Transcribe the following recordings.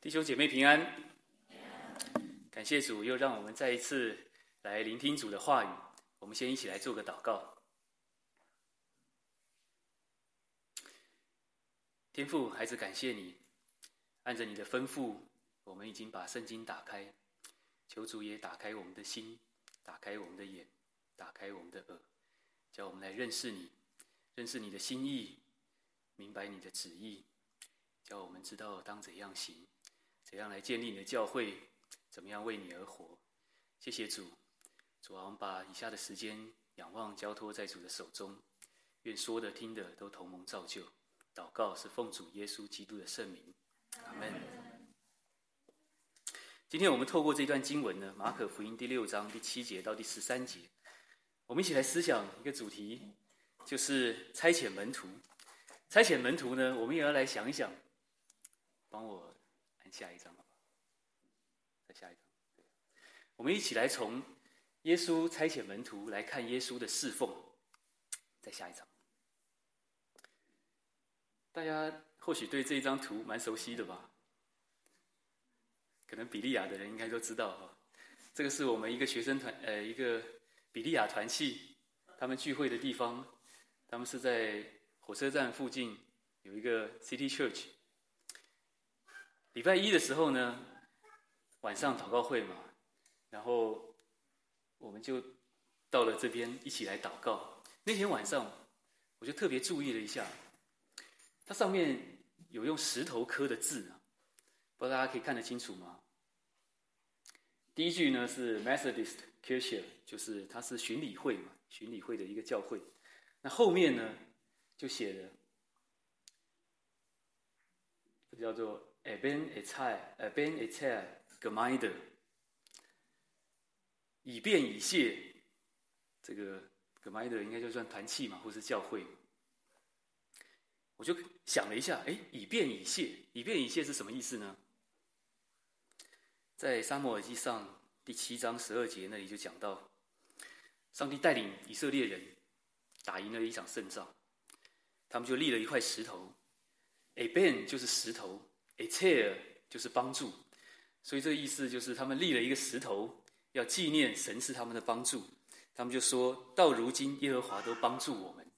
弟兄姐妹平安，感谢主又让我们再一次来聆听主的话语。我们先一起来做个祷告。天父，孩子感谢你，按着你的吩咐，我们已经把圣经打开，求主也打开我们的心，打开我们的眼，打开我们的耳，叫我们来认识你，认识你的心意，明白你的旨意，叫我们知道当怎样行，怎样来建立你的教会，怎么样为你而活。谢谢主，主啊，我们把以下的时间仰望交托在主的手中，愿说的听的都同盟造就。祷告是奉主耶稣基督的圣名，阿们。今天我们透过这段经文呢，马可福音第6章第7节到第13节，我们一起来思想一个主题，就是差遣门徒。差遣门徒呢，我们也要来想一想。帮我按下一张好不好？再下一张。我们一起来从耶稣差遣门徒来看耶稣的侍奉。再下一张。大家或许对这一张图蛮熟悉的吧？可能比利亚的人应该都知道哈。这个是我们一个学生团，一个比利亚团契，他们聚会的地方。他们是在火车站附近有一个 City Church。礼拜一的时候呢，晚上祷告会嘛，然后我们就到了这边一起来祷告。那天晚上，我就特别注意了一下。它上面有用石头刻的字啊，不知道大家可以看得清楚吗？第一句呢是 Methodist Kirche， 就是它是巡礼会嘛，巡礼会的一个教会。那后面呢就写了，这叫做 Eben Etzai Gemeinde， 以便以谢，这个 Gemeinde 应该就算团契嘛，或是教会。我就想了一下，以便以谢，以便以谢是什么意思呢？在撒母耳记上第7章12节那里就讲到，上帝带领以色列人打赢了一场胜仗，他们就立了一块石头 ，Eben 就是石头 ，Etzai 就是帮助，所以这个意思就是他们立了一个石头，要纪念神是他们的帮助。他们就说到如今耶和华都帮助我们。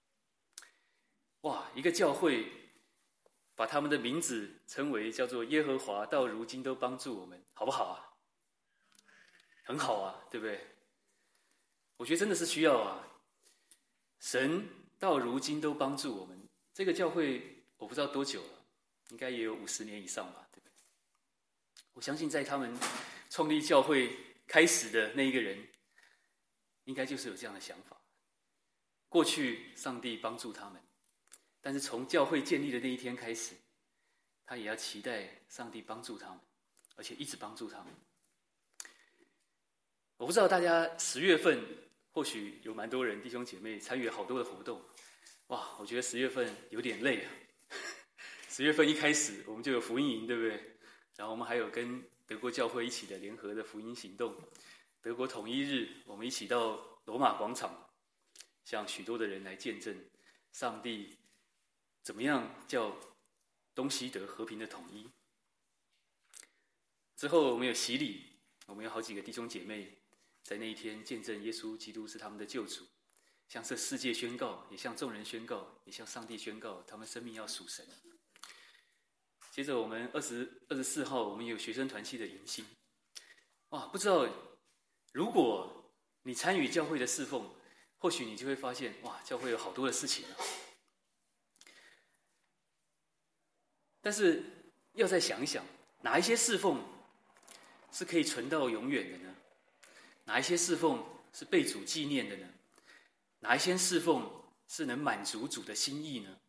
哇，一个教会把他们的名字称为叫做耶和华到如今都帮助我们，好不好啊？很好啊，对不对？我觉得真的是需要啊。神到如今都帮助我们，这个教会我不知道多久了，应该也有50年以上吧，对不对？我相信在他们创立教会开始的那一个人，应该就是有这样的想法。过去上帝帮助他们，但是从教会建立的那一天开始，他也要期待上帝帮助他们，而且一直帮助他们。我不知道大家10月份或许有蛮多人弟兄姐妹参与了好多的活动，哇，我觉得10月份有点累啊。10月份一开始我们就有福音营，对不对？然后我们还有跟德国教会一起的联合的福音行动。德国统一日，我们一起到罗马广场，向许多的人来见证上帝怎么样叫东西德和平的统一。之后我们有洗礼，我们有好几个弟兄姐妹在那一天见证耶稣基督是他们的救主，向这世界宣告，也向众人宣告，也向上帝宣告，他们生命要属神。接着我们24号，我们有学生团契的迎新。哇，不知道如果你参与教会的侍奉，或许你就会发现，哇，教会有好多的事情啊。但是要再想一想，哪一些侍奉是可以存到永远的呢？哪一些侍奉是被主纪念的呢？哪一些侍奉是能满足主的心意呢？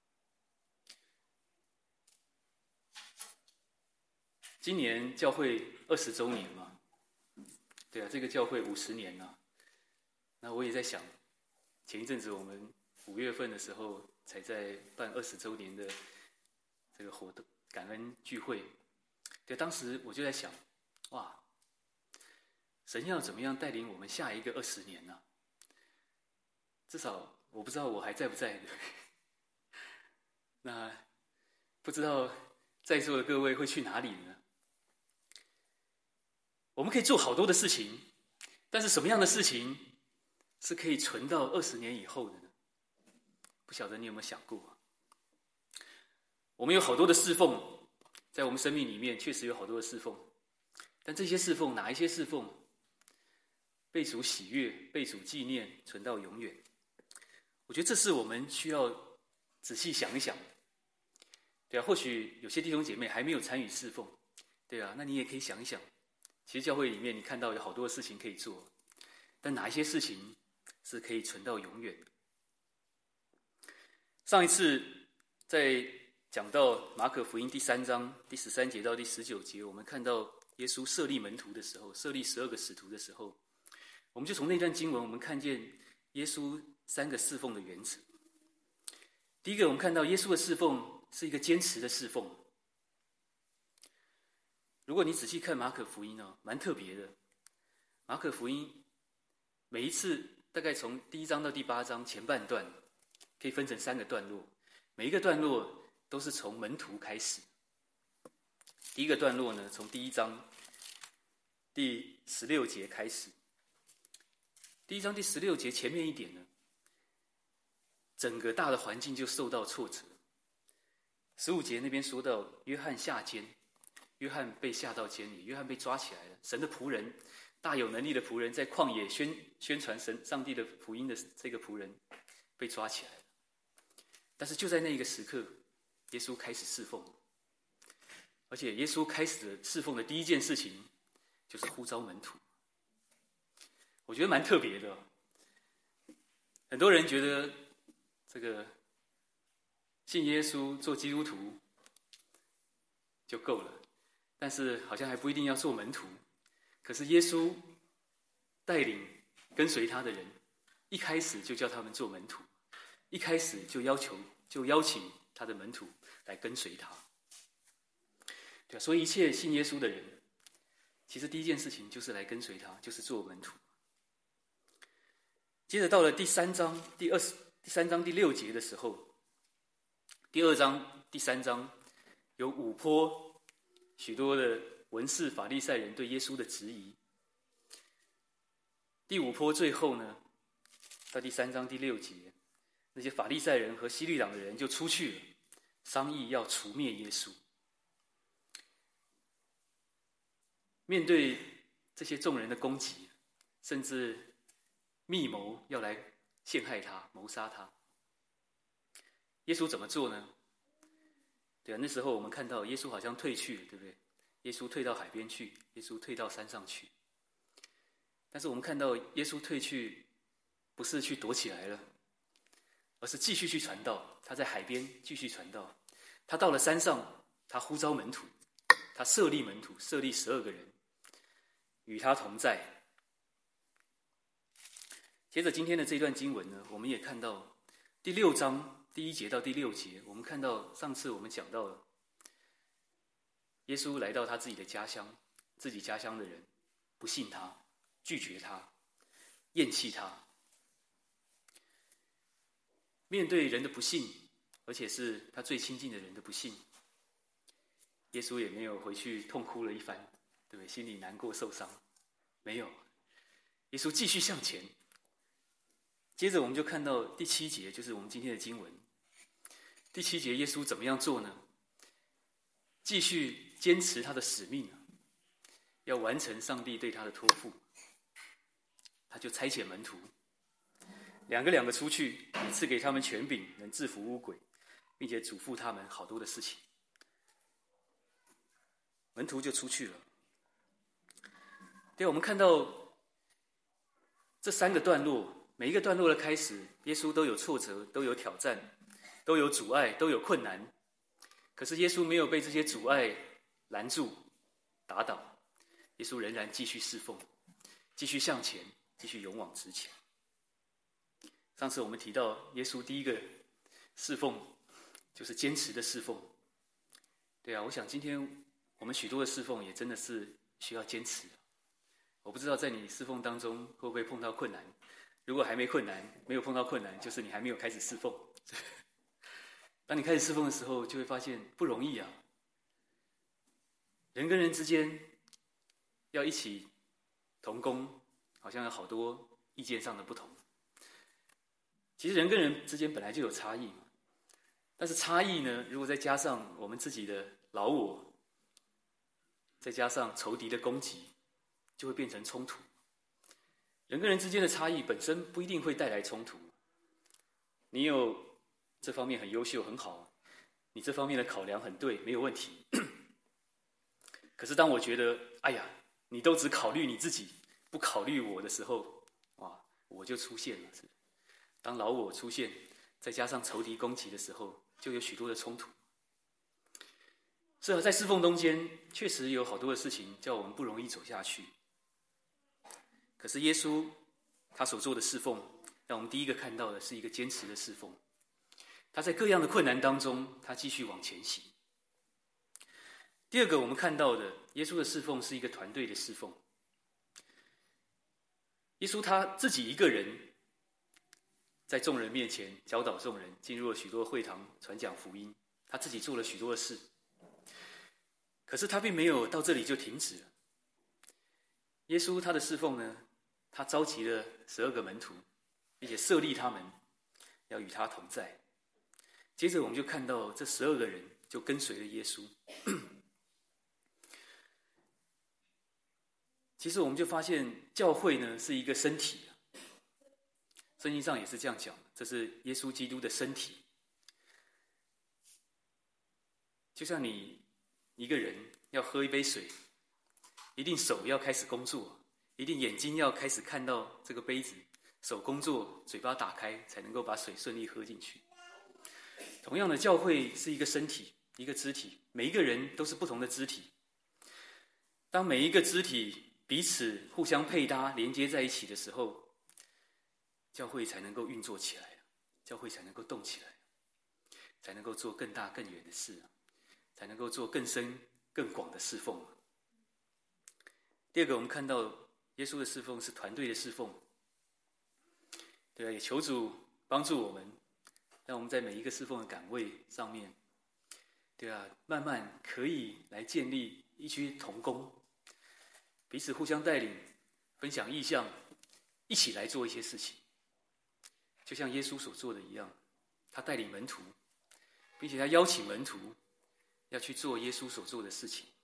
今年教会20周年嘛，对啊，这个教会50年了。那我也在想，前一阵子我们5月份的时候才在办20周年的这个活动感恩聚会。对，当时我就在想，哇，神要怎么样带领我们下一个20年呢？至少我不知道我还在不在的。那不知道在座的各位会去哪里呢？我们可以做好多的事情，但是什么样的事情是可以存到20年以后的呢？不晓得你有没有想过？我们有好多的侍奉，在我们生命里面确实有好多的侍奉，但这些侍奉，哪一些侍奉被主喜悦、被主纪念，存到永远？我觉得这是我们需要仔细想一想。对啊，或许有些弟兄姐妹还没有参与侍奉，对啊，那你也可以想一想。其实教会里面你看到有好多的事情可以做，但哪一些事情是可以存到永远的？上一次在讲到马可福音第3章第13节到第19节，我们看到耶稣设立门徒的时候，设立12个使徒的时候，我们就从那段经文我们看见耶稣3个侍奉的原则。第一个，我们看到耶稣的侍奉是一个坚持的侍奉。如果你仔细看马可福音呢，蛮特别的。马可福音每一次大概从第1章到第8章前半段，可以分成3个段落，每一个段落都是从门徒开始。第一个段落呢，从第1章第16节开始。第1章第16节前面一点呢，整个大的环境就受到挫折。15节那边说到约翰下监，约翰被下到监里，约翰被抓起来了。神的仆人，大有能力的仆人，在旷野宣传上帝的福音的这个仆人被抓起来了。但是就在那个时刻，耶稣开始侍奉，而且耶稣开始侍奉的第一件事情就是呼召门徒。我觉得蛮特别的。很多人觉得这个信耶稣做基督徒就够了，但是好像还不一定要做门徒。可是耶稣带领跟随他的人，一开始就叫他们做门徒，一开始就邀请他的门徒来跟随他。对啊，所以一切信耶稣的人，其实第一件事情就是来跟随他，就是做门徒。接着到了第3章第6节的时候，第2章第3章有5波许多的文士法利赛人对耶稣的质疑。第5波最后呢，到第3章第6节，那些法利赛人和希律党的人就出去了，商议要除灭耶稣。面对这些众人的攻击，甚至密谋要来陷害他、谋杀他，耶稣怎么做呢？对啊，那时候我们看到耶稣好像退去了，对不对？耶稣退到海边去，耶稣退到山上去。但是我们看到耶稣退去，不是去躲起来了，而是继续去传道。他在海边继续传道，他到了山上，他呼召门徒，他设立门徒，设立12个人，与他同在。接着今天的这段经文呢，我们也看到第6章第1节到第6节，我们看到上次我们讲到了耶稣来到他自己的家乡，自己家乡的人不信他，拒绝他，厌弃他。面对人的不信，而且是他最亲近的人的不信，耶稣也没有回去痛哭了一番，对不对？心里难过受伤，没有。耶稣继续向前。接着我们就看到第7节，就是我们今天的经文。第7节耶稣怎么样做呢？继续坚持他的使命，要完成上帝对他的托付。他就差遣门徒，两个出去，也赐给他们权柄，能制服污鬼，并且嘱咐他们好多的事情。门徒就出去了。对，我们看到这3个段落，每一个段落的开始，耶稣都有挫折，都有挑战，都有阻碍，都有困难。可是耶稣没有被这些阻碍拦住、打倒，耶稣仍然继续侍奉，继续向前，继续勇往直前。上次我们提到耶稣第一个侍奉就是坚持的侍奉。对啊，我想今天我们许多的侍奉也真的是需要坚持。我不知道在你侍奉当中会不会碰到困难，如果还没有碰到困难，就是你还没有开始侍奉。当你开始侍奉的时候，就会发现不容易啊。 人跟人之间要一起同工，好像有好多意见上的不同。其实人跟人之间本来就有差异嘛，但是差异呢，如果再加上我们自己的老我，再加上仇敌的攻击，就会变成冲突。人跟人之间的差异本身不一定会带来冲突。你有这方面很优秀很好，你这方面的考量很对，没有问题。可是当我觉得，哎呀，你都只考虑你自己，不考虑我的时候，哇，我就出现了。当老我出现，再加上仇敌攻击的时候，就有许多的冲突。是啊，在侍奉中间，确实有好多的事情叫我们不容易走下去。可是耶稣他所做的侍奉，让我们第一个看到的是一个坚持的侍奉。他在各样的困难当中，他继续往前行。第二个我们看到的，耶稣的侍奉是一个团队的侍奉。耶稣他自己一个人在众人面前教导众人，进入了许多会堂传讲福音，他自己做了许多的事。可是他并没有到这里就停止了。耶稣他的侍奉呢，他召集了12个门徒，并且设立他们要与他同在。接着我们就看到这12个人就跟随了耶稣。其实我们就发现教会呢是一个身体，圣经上也是这样讲，这是耶稣基督的身体。就像你一个人要喝一杯水，一定手要开始工作，一定眼睛要开始看到这个杯子，手工作，嘴巴打开，才能够把水顺利喝进去。同样的，教会是一个身体，一个肢体，每一个人都是不同的肢体。当每一个肢体彼此互相配搭连接在一起的时候，教会才能够运作起来，教会才能够动起来，才能够做更大更远的事，才能够做更深更广的侍奉。第二个，我们看到耶稣的侍奉是团队的侍奉。对啊，也求主帮助我们，让我们在每一个侍奉的岗位上面，对啊，慢慢可以来建立一区同工，彼此互相带领，分享意向，一起来做一些事情。就像耶稣所做的一样，他带领门徒，并且他邀请门徒要去做耶稣所做的事情。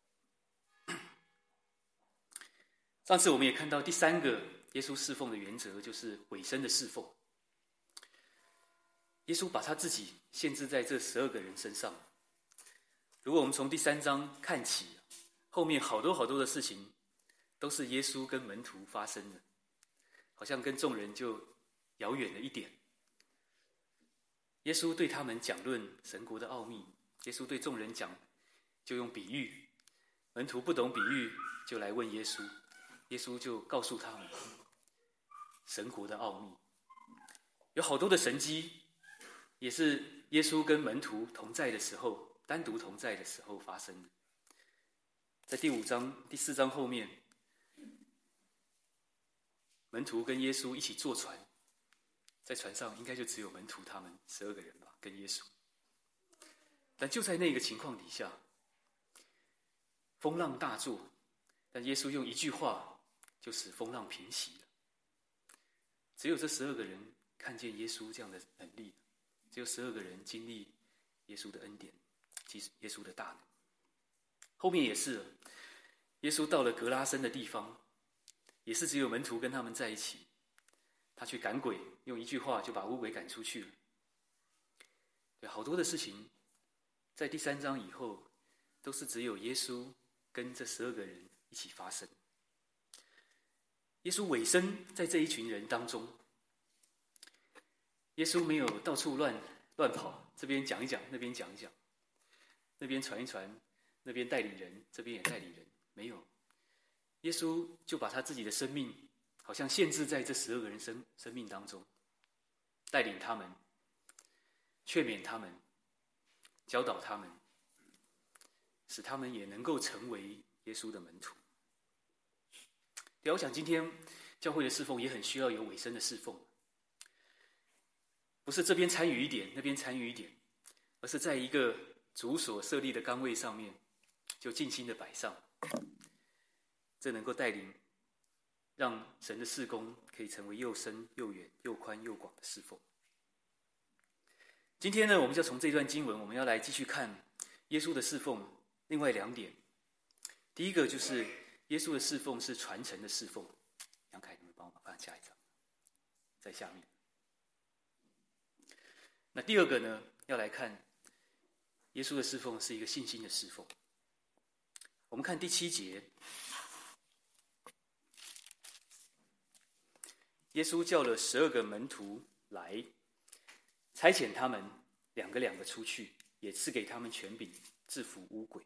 上次我们也看到第三个耶稣侍奉的原则，就是委身的侍奉。耶稣把他自己限制在这12个人身上。如果我们从第3章看起，后面好多好多的事情都是耶稣跟门徒发生的，好像跟众人就遥远了一点。耶稣对他们讲论神国的奥秘，耶稣对众人讲就用比喻，门徒不懂比喻就来问耶稣，耶稣就告诉他们神国的奥秘。有好多的神迹也是耶稣跟门徒同在的时候，单独同在的时候发生的。在第5章第4章后面，门徒跟耶稣一起坐船，在船上应该就只有门徒他们12个人吧，跟耶稣。但就在那个情况底下，风浪大作，但耶稣用一句话就使风浪平息了。只有这12个人看见耶稣这样的能力，只有12个人经历耶稣的恩典，耶稣的大能。后面也是了，耶稣到了格拉森的地方，也是只有门徒跟他们在一起，他去赶鬼，用一句话就把污鬼赶出去了。对，好多的事情在第3章以后都是只有耶稣跟这12个人一起发生。耶稣委身在这一群人当中，耶稣没有到处乱跑，这边讲一讲，那边讲一讲，那边传一传，那边带领人，这边也带领人，没有。耶稣就把他自己的生命好像限制在这12个人生命当中，带领他们，劝勉他们，教导他们，使他们也能够成为耶稣的门徒。对，我想今天教会的侍奉也很需要有委身的侍奉，不是这边参与一点，那边参与一点，而是在一个主所设立的岗位上面， 就尽心的摆上，这能够带领让神的事工可以成为又深又远又宽又广的侍奉。今天呢，我们就从这段经文，我们要来继续看耶稣的侍奉另外2点。第一个就是耶稣的侍奉是传承的侍奉。杨凯，你们帮我放下一张，在下面。那第二个呢，要来看耶稣的侍奉是一个信心的侍奉。我们看第7节，耶稣叫了12个门徒来，差遣他们2个2个出去，也赐给他们权柄制服污鬼。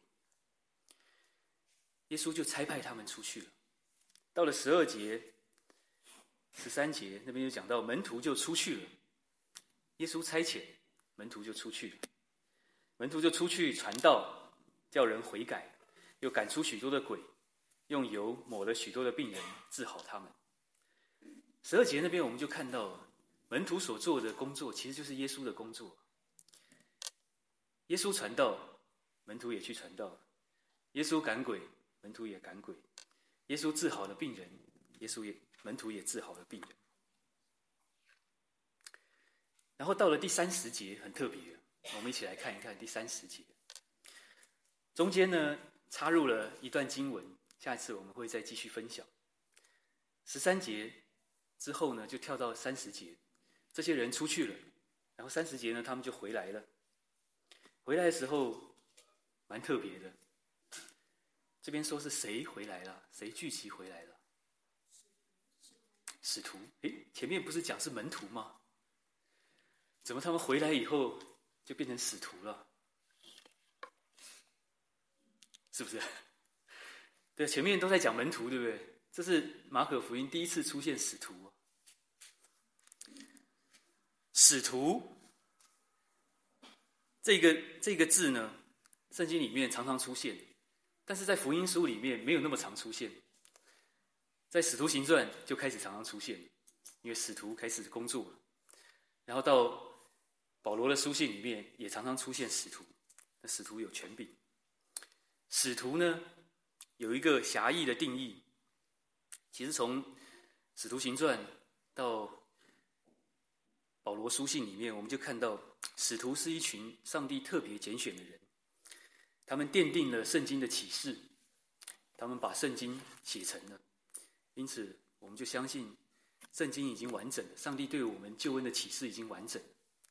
耶稣就差派他们出去了。到了12节、13节那边就讲到门徒就出去了，耶稣差遣，门徒就出去了。门徒就出去传道，叫人悔改，又赶出许多的鬼，用油抹了许多的病人，治好他们。12节那边我们就看到门徒所做的工作其实就是耶稣的工作。耶稣传道，门徒也去传道；耶稣赶鬼，门徒也赶鬼；耶稣治好了病人，门徒也治好了病人。然后到了第30节很特别，我们一起来看一看第30节。中间呢插入了一段经文，下一次我们会再继续分享。13节之后呢，就跳到30节，这些人出去了，然后30节呢，他们就回来了。回来的时候蛮特别的，这边说是谁回来了，谁聚集回来了？使徒。前面不是讲是门徒吗？怎么他们回来以后就变成使徒了？是不是？对，前面都在讲门徒，对不对？这是马可福音第一次出现使徒。使徒这个字呢，圣经里面常常出现，但是在福音书里面没有那么常出现。在使徒行传就开始常常出现，因为使徒开始工作了。然后到保罗的书信里面也常常出现使徒，那使徒有权柄。使徒呢有一个狭义的定义，其实从使徒行传到保罗书信里面，我们就看到使徒是一群上帝特别拣选的人，他们奠定了圣经的启示，他们把圣经写成了，因此我们就相信圣经已经完整了，上帝对我们救恩的启示已经完整了。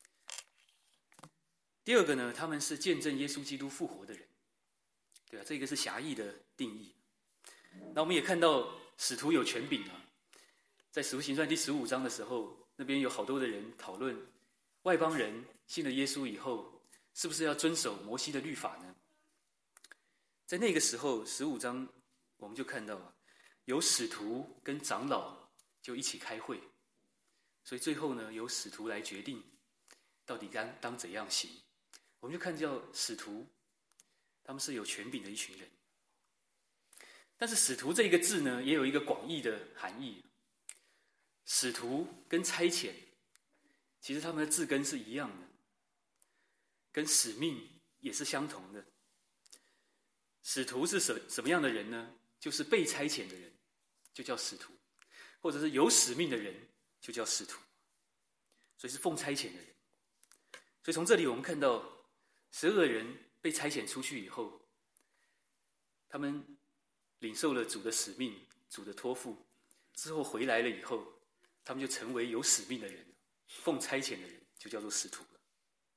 第二个呢，他们是见证耶稣基督复活的人，对啊，这个是狭义的定义。那我们也看到使徒有权柄啊，在使徒行传第15章的时候，那边有好多的人讨论外邦人信了耶稣以后是不是要遵守摩西的律法呢？在那个时候15章我们就看到有使徒跟长老就一起开会，所以最后呢由使徒来决定到底当怎样行。我们就看到使徒他们是有权柄的一群人。但是使徒这个字呢也有一个广义的含义，使徒跟差遣其实他们的字根是一样的，跟使命也是相同的。使徒是什么样的人呢？就是被差遣的人就叫使徒，或者是有使命的人就叫使徒，所以是奉差遣的人。所以从这里我们看到12个人被差遣出去以后，他们领受了主的使命，主的托付之后回来了以后，他们就成为有使命的人，奉差遣的人就叫做使徒了。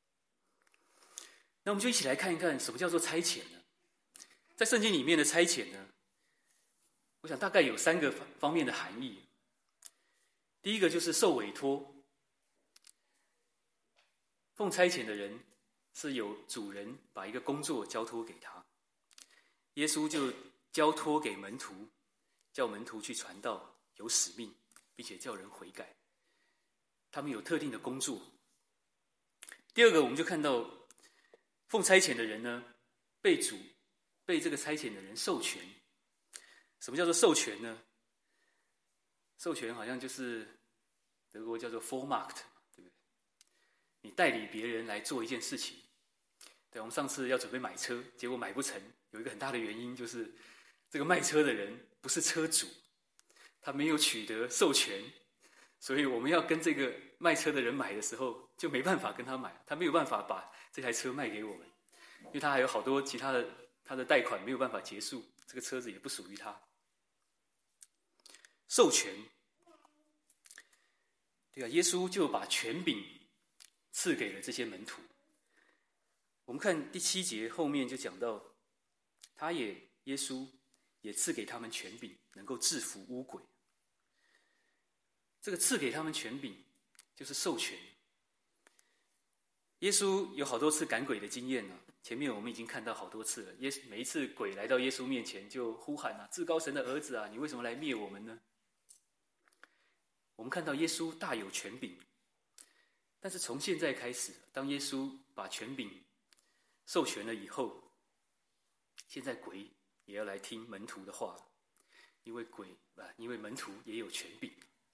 那我们就一起来看一看什么叫做差遣呢？在圣经里面的差遣呢，我想大概有3个方面的含义。第一个就是受委托，奉差遣的人是有主人把一个工作交托给他，耶稣就交托给门徒，叫门徒去传道，有使命，并且叫人悔改，他们有特定的工作。第二个，我们就看到奉差遣的人呢，被这个差遣的人授权。什么叫做授权呢？授权好像就是德国叫做 Vollmacht， 对不对？你代理别人来做一件事情， 对，我们上次要准备买车，结果买不成，有一个很大的原因就是这个卖车的人不是车主，他没有取得授权，所以我们要跟这个卖车的人买的时候就没办法跟他买，他没有办法把这台车卖给我们，因为他还有好多其他的他的贷款没有办法结束，这个车子也不属于他。授权，对啊，耶稣就把权柄赐给了这些门徒。我们看第7节后面就讲到，耶稣也赐给他们权柄，能够制服污鬼。这个赐给他们权柄，就是授权。耶稣有好多次赶鬼的经验啊，前面我们已经看到好多次了。每一次鬼来到耶稣面前，就呼喊啊：“至高神的儿子啊，你为什么来灭我们呢？”我们看到耶稣大有权柄，但是从现在开始，当耶稣把权柄授权了以后，现在鬼也要来听门徒的话，因为门徒也有权柄。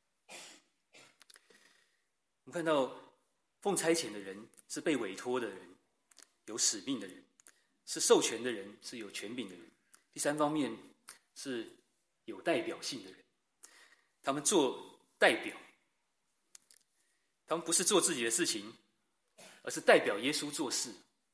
我们看到奉差遣的人是被委托的人，有使命的人，是授权的人，是有权柄的人。第三方面是有代表性的人，他们做代表，他们不是做自己的事情，而是代表耶稣做事。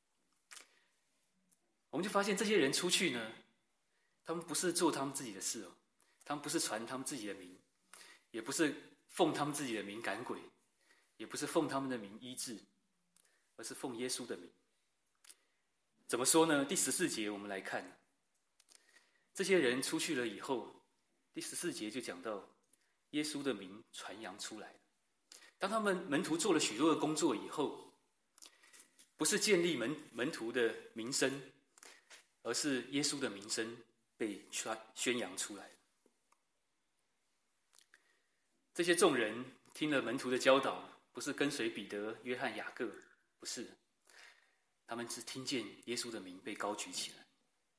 我们就发现这些人出去呢，他们不是做他们自己的事哦，他们不是传他们自己的名，也不是奉他们自己的名赶鬼，也不是奉他们的名医治，而是奉耶稣的名。怎么说呢？第14节我们来看，这些人出去了以后，第14节就讲到耶稣的名传扬出来。当他们门徒做了许多的工作以后，不是建立门徒的名声，而是耶稣的名声被宣扬出来。这些众人听了门徒的教导，不是跟随彼得、约翰、雅各，不是，他们只听见耶稣的名被高举起来。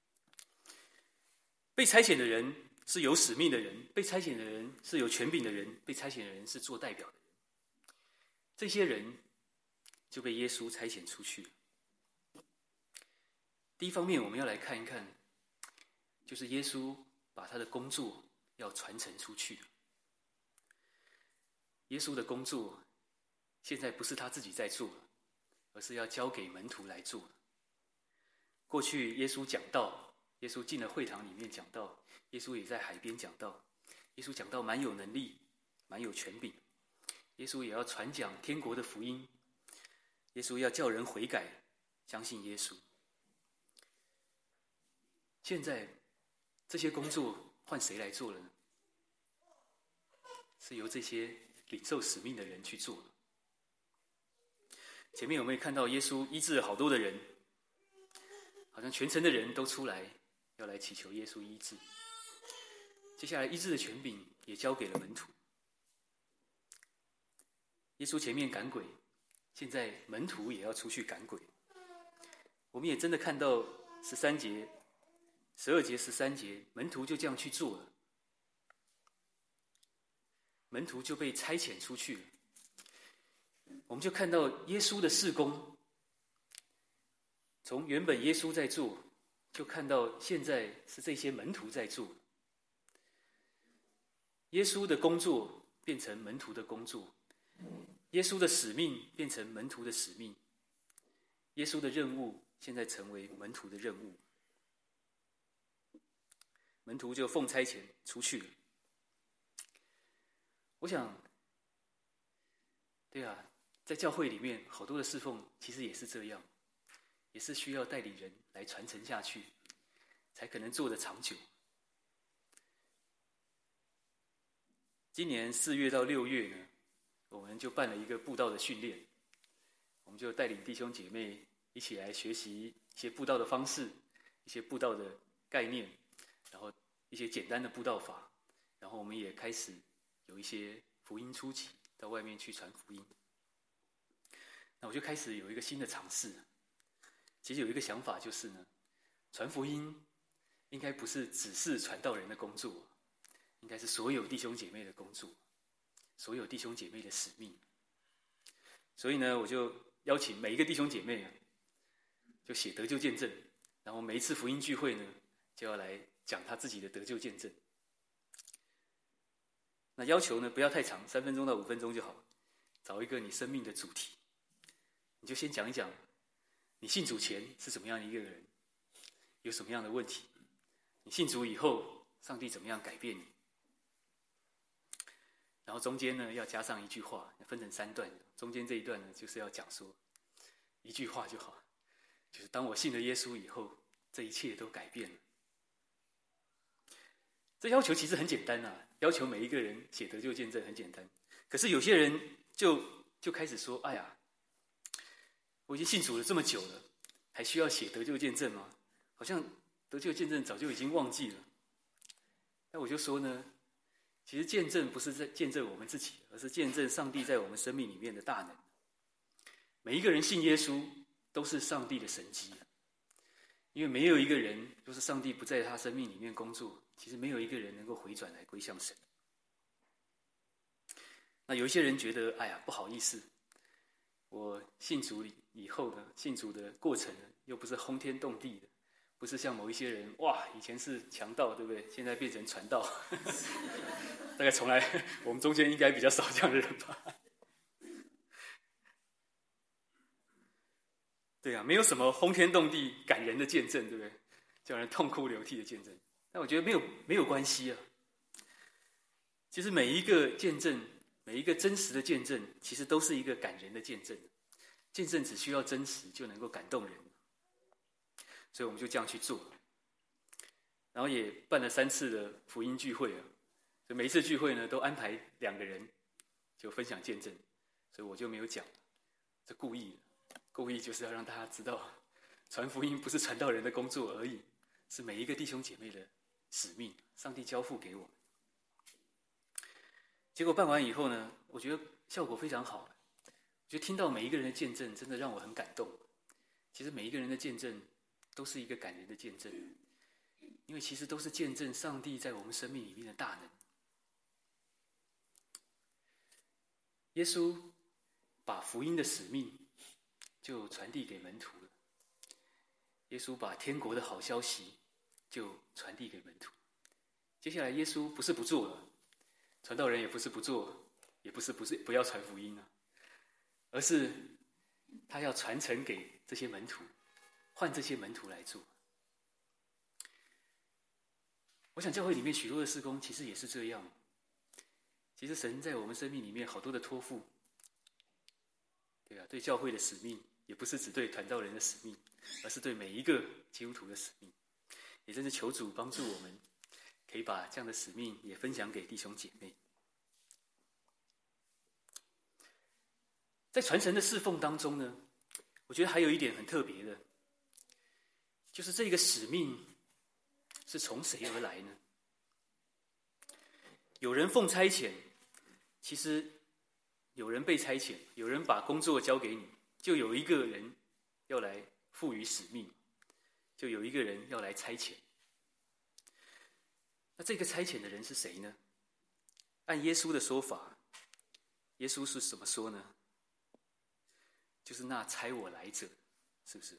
被差遣的人是有使命的人，被差遣的人是有权柄的人，被差遣的人是做代表的人。这些人就被耶稣差遣出去。第一方面我们要来看一看，就是耶稣把他的工作要传承出去。耶稣的工作现在不是他自己在做，而是要交给门徒来做。过去耶稣讲道，耶稣进了会堂里面讲道，耶稣也在海边讲道，耶稣讲道蛮有能力，蛮有权柄。耶稣也要传讲天国的福音，耶稣要叫人悔改，相信耶稣。现在这些工作换谁来做了呢？是由这些领受使命的人去做的。前面我们也看到耶稣医治了好多的人，好像全城的人都出来要来祈求耶稣医治。接下来医治的权柄也交给了门徒。耶稣前面赶鬼，现在门徒也要出去赶鬼。我们也真的看到12节、13节，门徒就这样去做了。门徒就被差遣出去了。我们就看到耶稣的事工，从原本耶稣在做，就看到现在是这些门徒在做。耶稣的工作变成门徒的工作，耶稣的使命变成门徒的使命，耶稣的任务现在成为门徒的任务。门徒就奉差遣出去了。我想，对啊，在教会里面好多的侍奉其实也是这样，也是需要带领人来传承下去，才可能做得长久。今年4月到6月呢，我们就办了一个布道的训练，我们就带领弟兄姐妹一起来学习一些布道的方式，一些布道的概念，然后一些简单的布道法，然后我们也开始有一些福音初期到外面去传福音。那我就开始有一个新的尝试。其实有一个想法就是呢，传福音应该不是只是传道人的工作，应该是所有弟兄姐妹的工作，所有弟兄姐妹的使命。所以呢，我就邀请每一个弟兄姐妹就写得救见证，然后每一次福音聚会呢，就要来讲他自己的得救见证。那要求呢不要太长，3分钟到5分钟就好，找一个你生命的主题，你就先讲一讲你信主前是怎么样的一个人，有什么样的问题，你信主以后上帝怎么样改变你。然后中间呢要加上一句话，分成3段，中间这一段呢就是要讲说一句话就好，就是当我信了耶稣以后，这一切都改变了。这要求其实很简单啊，要求每一个人写得救见证很简单。可是有些人就开始说，哎呀，我已经信主了这么久了，还需要写得救见证吗？好像得救见证早就已经忘记了。那我就说呢，其实见证不是在见证我们自己，而是见证上帝在我们生命里面的大能。每一个人信耶稣都是上帝的神迹，因为没有一个人，若是上帝不在他生命里面工作，其实没有一个人能够回转来归向神。那有一些人觉得，哎呀，不好意思，我信主以后呢，信主的过程呢，又不是轰天动地的，不是像某一些人，哇，以前是强盗，对不对？现在变成传道，大概从来我们中间应该比较少这样的人吧。对啊，没有什么轰天动地、感人的见证，对不对？叫人痛哭流涕的见证。但我觉得没有关系啊。其实每一个见证，每一个真实的见证，其实都是一个感人的见证。见证只需要真实就能够感动人，所以我们就这样去做。然后也办了3次的福音聚会啊，所以每一次聚会呢，都安排2个人就分享见证，所以我就没有讲，这故意的。故意就是要让大家知道，传福音不是传道人的工作而已，是每一个弟兄姐妹的使命，上帝交付给我们。结果办完以后呢，我觉得效果非常好，我觉得听到每一个人的见证，真的让我很感动。其实每一个人的见证都是一个感人的见证，因为其实都是见证上帝在我们生命里面的大能。耶稣把福音的使命就传递给门徒了，耶稣把天国的好消息就传递给门徒。接下来耶稣不是不做了，传道人也不是不做，也不是不要传福音啊，而是他要传承给这些门徒，换这些门徒来做。我想教会里面许多的事工其实也是这样。其实神在我们生命里面好多的托付，对啊，对教会的使命，也不是只对传道人的使命，而是对每一个基督徒的使命。也真是求主帮助我们，可以把这样的使命也分享给弟兄姐妹。在传承的侍奉当中呢，我觉得还有一点很特别的，就是这个使命是从谁而来呢？有人奉差遣，其实有人被差遣，有人把工作交给你，就有一个人要来赋予使命，就有一个人要来差遣。那这个差遣的人是谁呢？按耶稣的说法，耶稣是怎么说呢？就是那差我来者，是不是？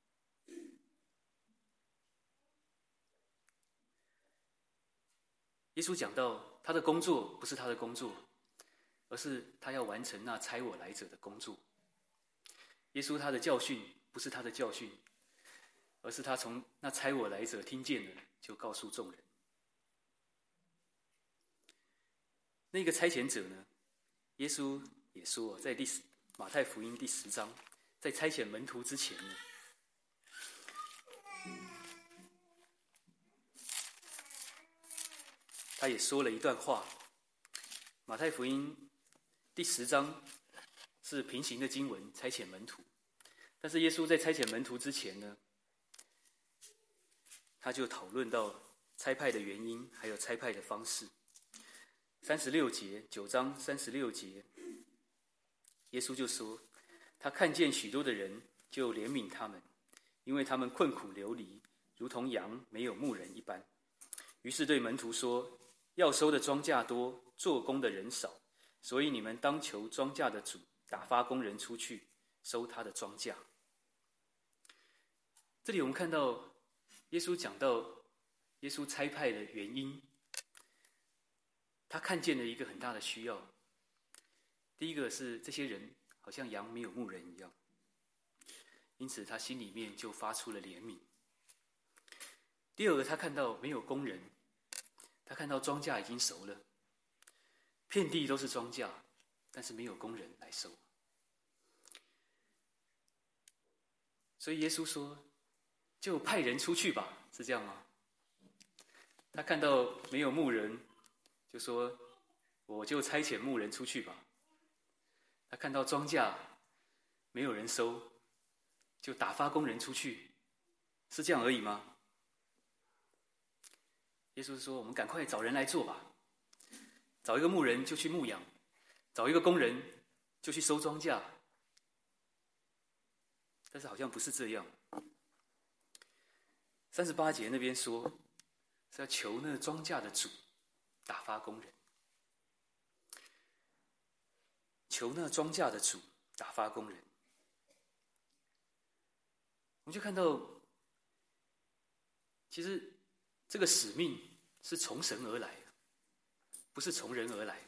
耶稣讲到他的工作不是他的工作，而是他要完成那差我来者的工作。耶稣他的教训不是他的教训，而是他从那差我来者听见了，就告诉众人。那个差遣者呢，耶稣也说，在马太福音第10章，在差遣门徒之前呢，他也说了一段话。马太福音第10章是平行的经文，差遣门徒。但是耶稣在差遣门徒之前呢，他就讨论到差派的原因，还有差派的方式。36节，9章36节，耶稣就说，他看见许多的人，就怜悯他们，因为他们困苦流离，如同羊没有牧人一般。于是对门徒说，要收的庄稼多，做工的人少，所以你们当求庄稼的主打发工人出去，收他的庄稼。 这里我们看到耶稣讲到耶稣差派的原因，他看见了一个很大的需要。第一个是这些人好像羊没有牧人一样，因此他心里面就发出了怜悯。第二个，他看到没有工人，他看到庄稼已经熟了，遍地都是庄稼，但是没有工人来收。所以耶稣说，就派人出去吧，是这样吗？他看到没有牧人，就说我就差遣牧人出去吧。他看到庄稼没有人收，就打发工人出去，是这样而已吗？耶稣说，我们赶快找人来做吧，找一个牧人就去牧羊，找一个工人就去收庄稼。但是好像不是这样。38节那边说，是要求那庄稼的主打发工人，求那庄稼的主打发工人。我们就看到，其实这个使命是从神而来，不是从人而来。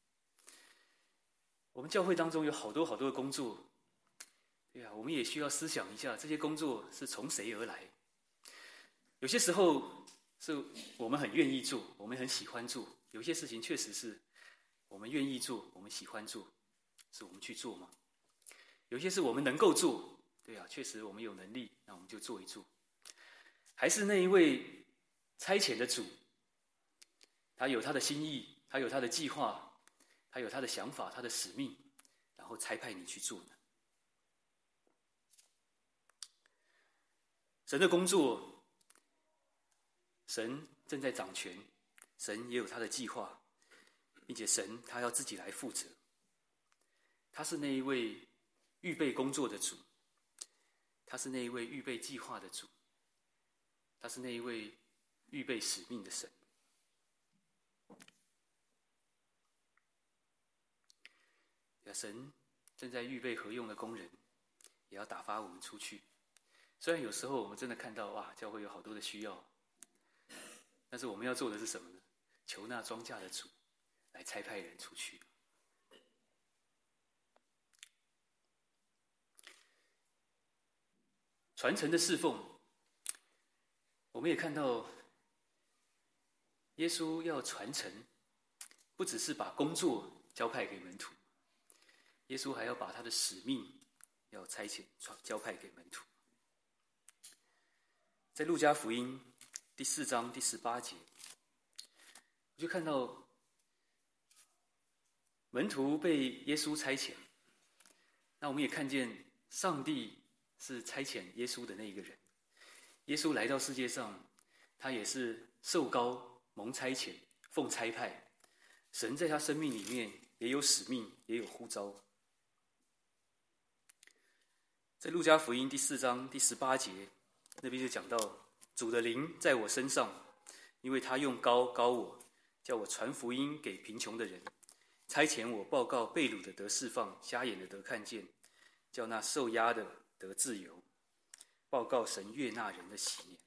我们教会当中有好多的工作，对啊，我们也需要思想一下，这些工作是从谁而来？有些时候是我们很愿意做，我们很喜欢做；有些事情确实是我们愿意做，我们喜欢做，是我们去做嘛。有些是我们能够做，对啊，确实我们有能力，那我们就做一做。还是那一位差遣的主，他有他的心意，他有他的计划，他有他的想法，他的使命，然后差派你去做呢？神的工作，神正在掌权，神也有他的计划，并且神他要自己来负责。他是那一位预备工作的主，他是那一位预备计划的主，他是那一位预备使命的神。神正在预备合用的工人，也要打发我们出去。虽然有时候我们真的看到，哇，教会有好多的需要，但是我们要做的是什么呢？求那庄稼的主来差派人出去。传承的侍奉，我们也看到耶稣要传承，不只是把工作交派给门徒，耶稣还要把他的使命要差遣交派给门徒。在路加福音第4章第18节，我就看到门徒被耶稣差遣，那我们也看见上帝是差遣耶稣的那一个人。耶稣来到世界上，他也是受膏蒙差遣，奉差派。神在他生命里面也有使命，也有呼召。在路加福音第4章第18节那边就讲到，主的灵在我身上，因为他用膏膏我，叫我传福音给贫穷的人，差遣我报告被掳的得释放，瞎眼的得看见，叫那受压的得自由，报告神悦纳人的喜年。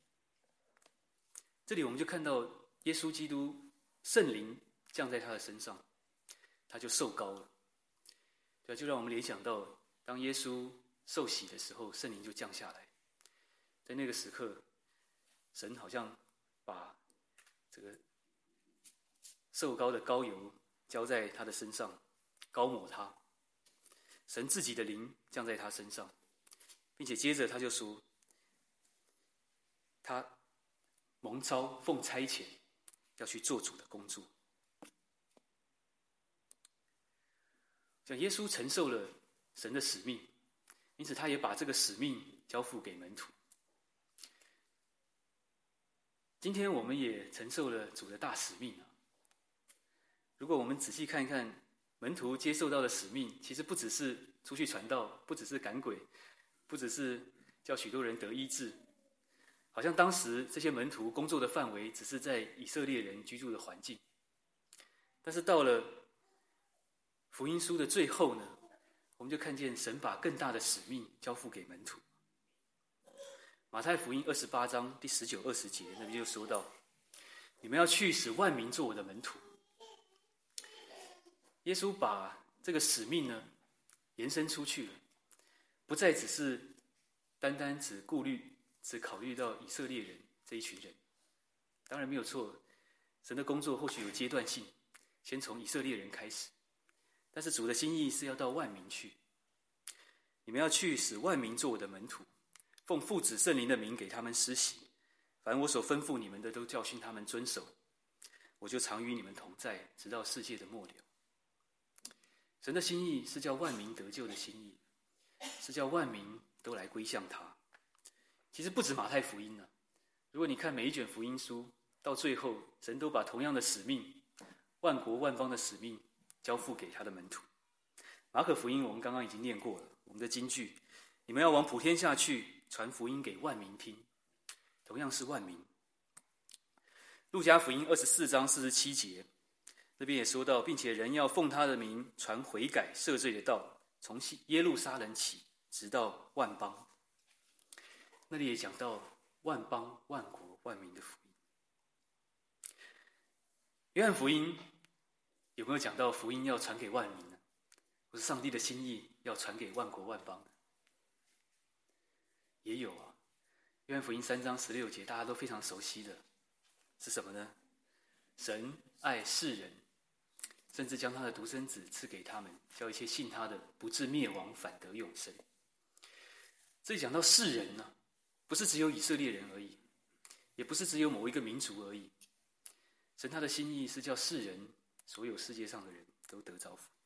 这里我们就看到耶稣基督圣灵降在他的身上，他就受膏了。对，就让我们联想到，当耶稣受洗的时候，圣灵就降下来。在那个时刻，神好像把这个受膏的膏油浇在他的身上，膏抹他。神自己的灵降在他身上，并且接着他就说，他蒙召奉差遣，要去做主的工作。讲耶稣承受了神的使命，因此他也把这个使命交付给门徒。今天我们也承受了主的大使命啊！如果我们仔细看一看门徒接受到的使命，其实不只是出去传道，不只是赶鬼，不只是叫许多人得医治。好像当时这些门徒工作的范围只是在以色列人居住的环境，但是到了福音书的最后呢，我们就看见神把更大的使命交付给门徒。 马太福音28章第19、20节那边就说到，你们要去使万民做我的门徒。耶稣把这个使命呢延伸出去了，不再只是单单只考虑到以色列人这一群人。当然没有错，神的工作或许有阶段性，先从以色列人开始，但是主的心意是要到万民去。你们要去使万民做我的门徒，奉父子圣灵的名给他们施洗，凡我所吩咐你们的都教训他们遵守，我就常与你们同在，直到世界的末了。神的心意是叫万民得救的心意，是叫万民都来归向他。其实不止马太福音啊，如果你看每一卷福音书，到最后神都把同样的使命，万国万邦的使命交付给他的门徒。马可福音我们刚刚已经念过了，我们的金句，你们要往普天下去，传福音给万民听，同样是万民。路加福音24章47节那边也说到，并且人要奉他的名传悔改赦罪的道，从耶路撒冷起，直到万邦。那里也讲到万邦万国万民的福音。约翰福音有没有讲到福音要传给万民呢？或是上帝的心意要传给万国万邦呢？也有啊。约翰福音3章16节大家都非常熟悉的是什么呢？神爱世人，甚至将他的独生子赐给他们，叫一切信他的不至灭亡，反得永生。这里讲到世人呢，不是只有以色列人而已，也不是只有某一个民族而已。神他的心意是叫世人，所有世界上的人都得着福。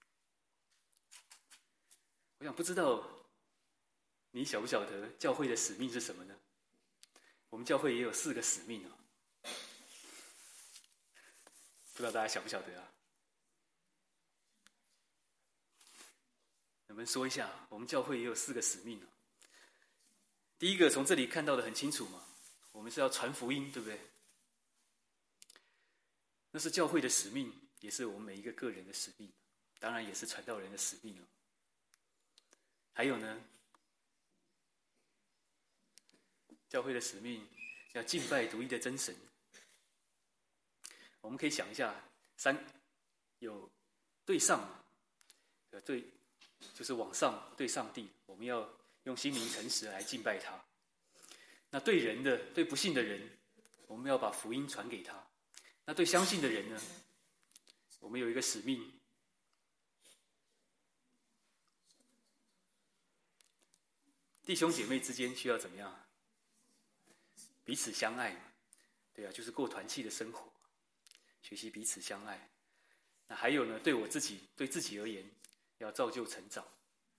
我想不知道你晓不晓得教会的使命是什么呢？我们教会也有4个使命哦，不知道大家晓不晓得啊？我们说一下，我们教会也有4个使命哦。第一个从这里看到的很清楚嘛，我们是要传福音，对不对？那是教会的使命，也是我们每一个个人的使命，当然也是传道人的使命哦。还有呢，教会的使命要敬拜独一的真神。我们可以想一下，有对上，对，就是往上对上帝，我们要用心灵诚实来敬拜他。那对人的，对不信的人，我们要把福音传给他。那对相信的人呢，我们有一个使命，弟兄姐妹之间需要怎么样？彼此相爱嘛，对啊，就是过团契的生活，学习彼此相爱。那还有呢，对自己而言，要造就成长。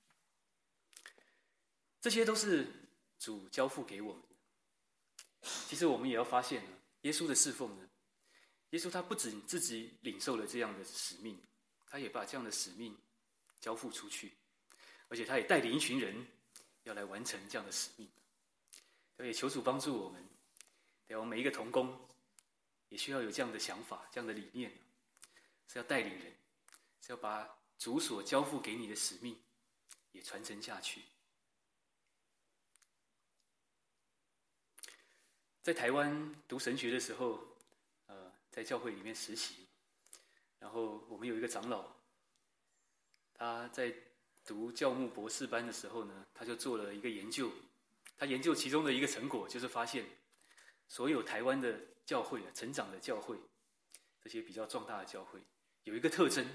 这些都是主交付给我们的。其实我们也要发现呢，耶稣的侍奉呢，耶稣他不仅自己领受了这样的使命，他也把这样的使命交付出去，而且他也带领一群人要来完成这样的使命。所以求主帮助我们，我们每一个同工也需要有这样的想法，这样的理念，是要带领人，是要把主所交付给你的使命也传承下去。在台湾读神学的时候，在教会里面实习，然后我们有一个长老，他在读教牧博士班的时候呢，他就做了一个研究。他研究其中的一个成果，就是发现所有台湾的教会成长的教会，这些比较壮大的教会，有一个特征，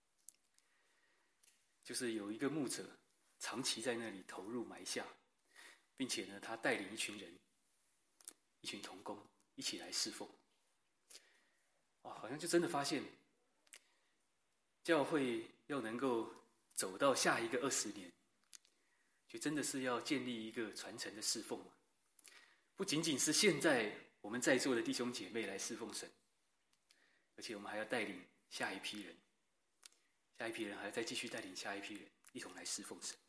就是有一个牧者长期在那里投入埋下，并且呢，他带领一群人，一群同工一起来侍奉。好像就真的发现，教会要能够走到下一个20年，就真的是要建立一个传承的侍奉，不仅仅是现在我们在座的弟兄姐妹来侍奉神，而且我们还要带领下一批人，下一批人还要再继续带领下一批人一同来侍奉神。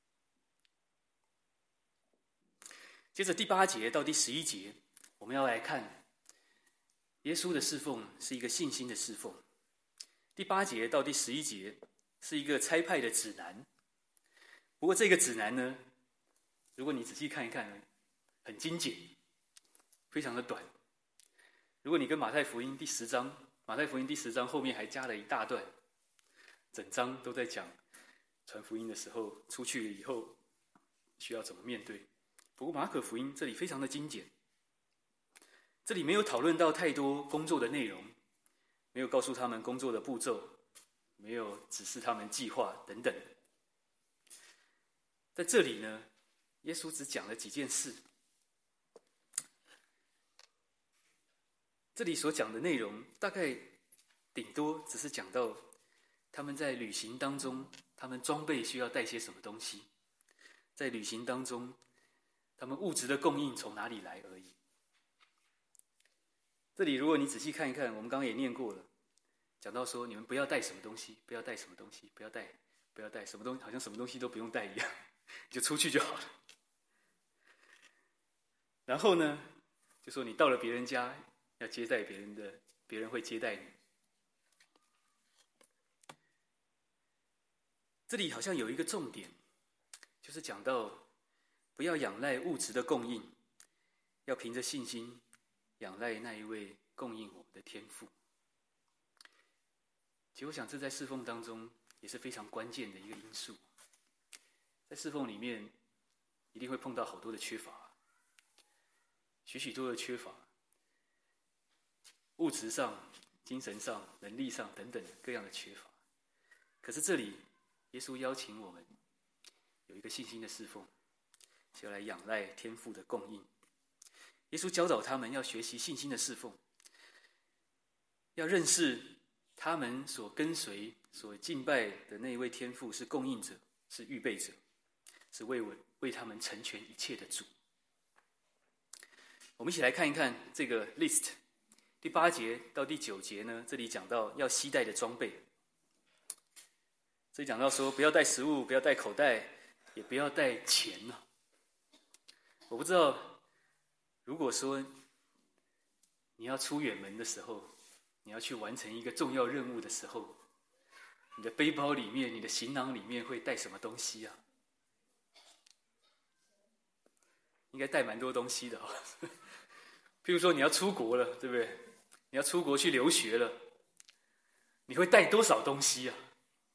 接着第8节到第11节，我们要来看耶稣的侍奉是一个信心的侍奉。第8节到第11节是一个差派的指南。不过这个指南呢，如果你仔细看一看呢， 很精简，非常的短。如果你跟马太福音第10章后面还加了一大段，整章都在讲传福音的时候，出去以后需要怎么面对。不过马可福音这里非常的精简，这里没有讨论到太多工作的内容，没有告诉他们工作的步骤，没有指示他们计划等等。在这里呢，耶稣只讲了几件事。这里所讲的内容大概顶多只是讲到他们在旅行当中，他们装备需要带些什么东西，在旅行当中他们物质的供应从哪里来而已。这里如果你仔细看一看，我们刚刚也念过了，讲到说你们不要带什么东西，不要带什么东西，不要带什么东西，好像什么东西都不用带一样，就出去就好了。然后呢，就说你到了别人家要接待别人会接待你。这里好像有一个重点，就是讲到不要仰赖物质的供应，要凭着信心仰赖那一位供应我们的天父。其实我想这在侍奉当中也是非常关键的一个因素。在侍奉里面一定会碰到好多的缺乏，许多的缺乏，物质上、精神上、能力上等等各样的缺乏。可是这里耶稣邀请我们有一个信心的侍奉，是要来仰赖天父的供应。耶稣教导他们要学习信心的侍奉，要认识他们所跟随、所敬拜的那一位天父是供应者，是预备者，是为他们成全一切的主。我们一起来看一看这个 list。第8节到第9节呢，这里讲到要携带的装备。这里讲到说，不要带食物，不要带口袋，也不要带钱。我不知道，如果说你要出远门的时候，你要去完成一个重要任务的时候，你的背包里面、你的行囊里面会带什么东西啊？应该带蛮多东西的哦。譬如说你要出国了，对不对？你要出国去留学了，你会带多少东西啊？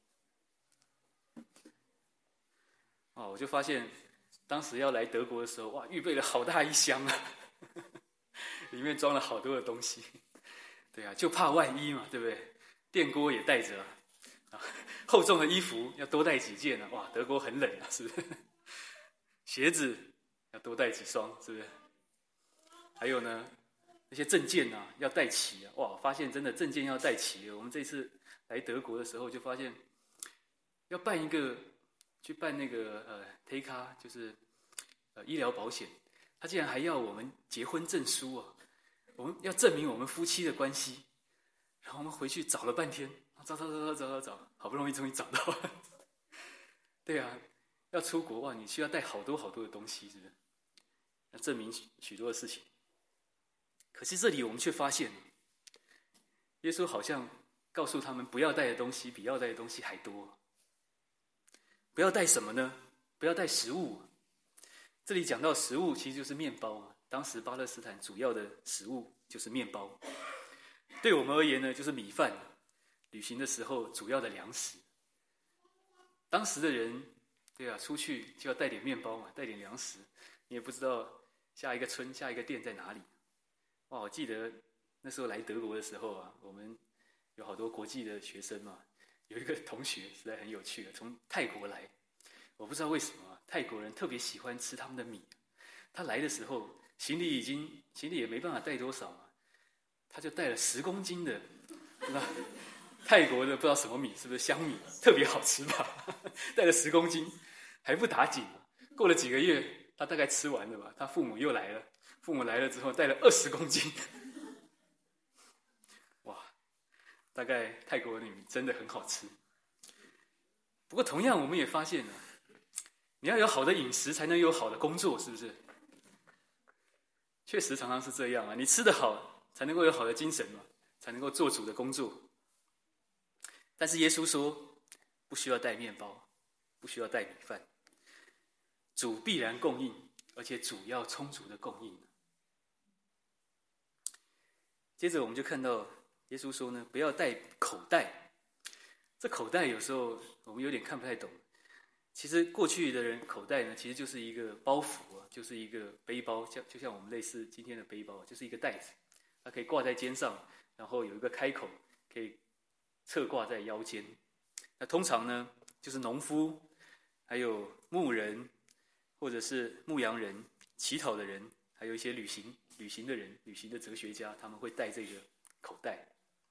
我就发现当时要来德国的时候，哇，预备了好大一箱啊，里面装了好多的东西。对啊，就怕万一嘛，对不对？电锅也带着啊，厚重的衣服要多带几件啊。哇，德国很冷啊，是不是？鞋子要多带几双，是不是？还有呢，那些证件啊要带齐啊。哇，发现真的证件要带齐了。我们这次来德国的时候就发现，要去办那个TK， 就是医疗保险，他竟然还要我们结婚证书啊！我们要证明我们夫妻的关系，然后我们回去找了半天，找，好不容易终于找到了。对啊，要出国哇，你需要带好多的东西，是不是？要证明许多的事情。可是这里我们却发现，耶稣好像告诉他们不要带的东西比要带的东西还多。不要带什么呢？不要带食物。这里讲到食物其实就是面包。当时巴勒斯坦主要的食物就是面包，对我们而言呢，就是米饭，旅行的时候主要的粮食。当时的人，对啊，出去就要带点面包嘛，带点粮食，你也不知道下一个村、下一个店在哪里。哇，我记得那时候来德国的时候啊，我们有好多国际的学生嘛，有一个同学实在很有趣的，从泰国来，我不知道为什么泰国人特别喜欢吃他们的米。他来的时候，行李也没办法带多少嘛，他就带了10公斤的，那泰国的不知道什么米，是不是香米，特别好吃吧？带了10公斤，还不打紧。过了几个月，他大概吃完了吧，他父母又来了，父母来了之后带了20公斤。哇，大概泰国的米真的很好吃。不过同样我们也发现了，你要有好的饮食才能有好的工作，是不是？确实常常是这样啊，你吃得好才能够有好的精神嘛，才能够做主的工作。但是耶稣说不需要带面包，不需要带米饭，主必然供应而且主要充足的供应。接着我们就看到耶稣说呢，不要带口袋。这口袋有时候我们有点看不太懂。其实过去的人口袋呢，其实就是一个包袱啊，就是一个背包，就像我们类似今天的背包，就是一个袋子，它可以挂在肩上，然后有一个开口，可以侧挂在腰间。那通常呢，就是农夫、还有牧人，或者是牧羊人、乞讨的人，还有一些旅行的人、旅行的哲学家，他们会带这个口袋。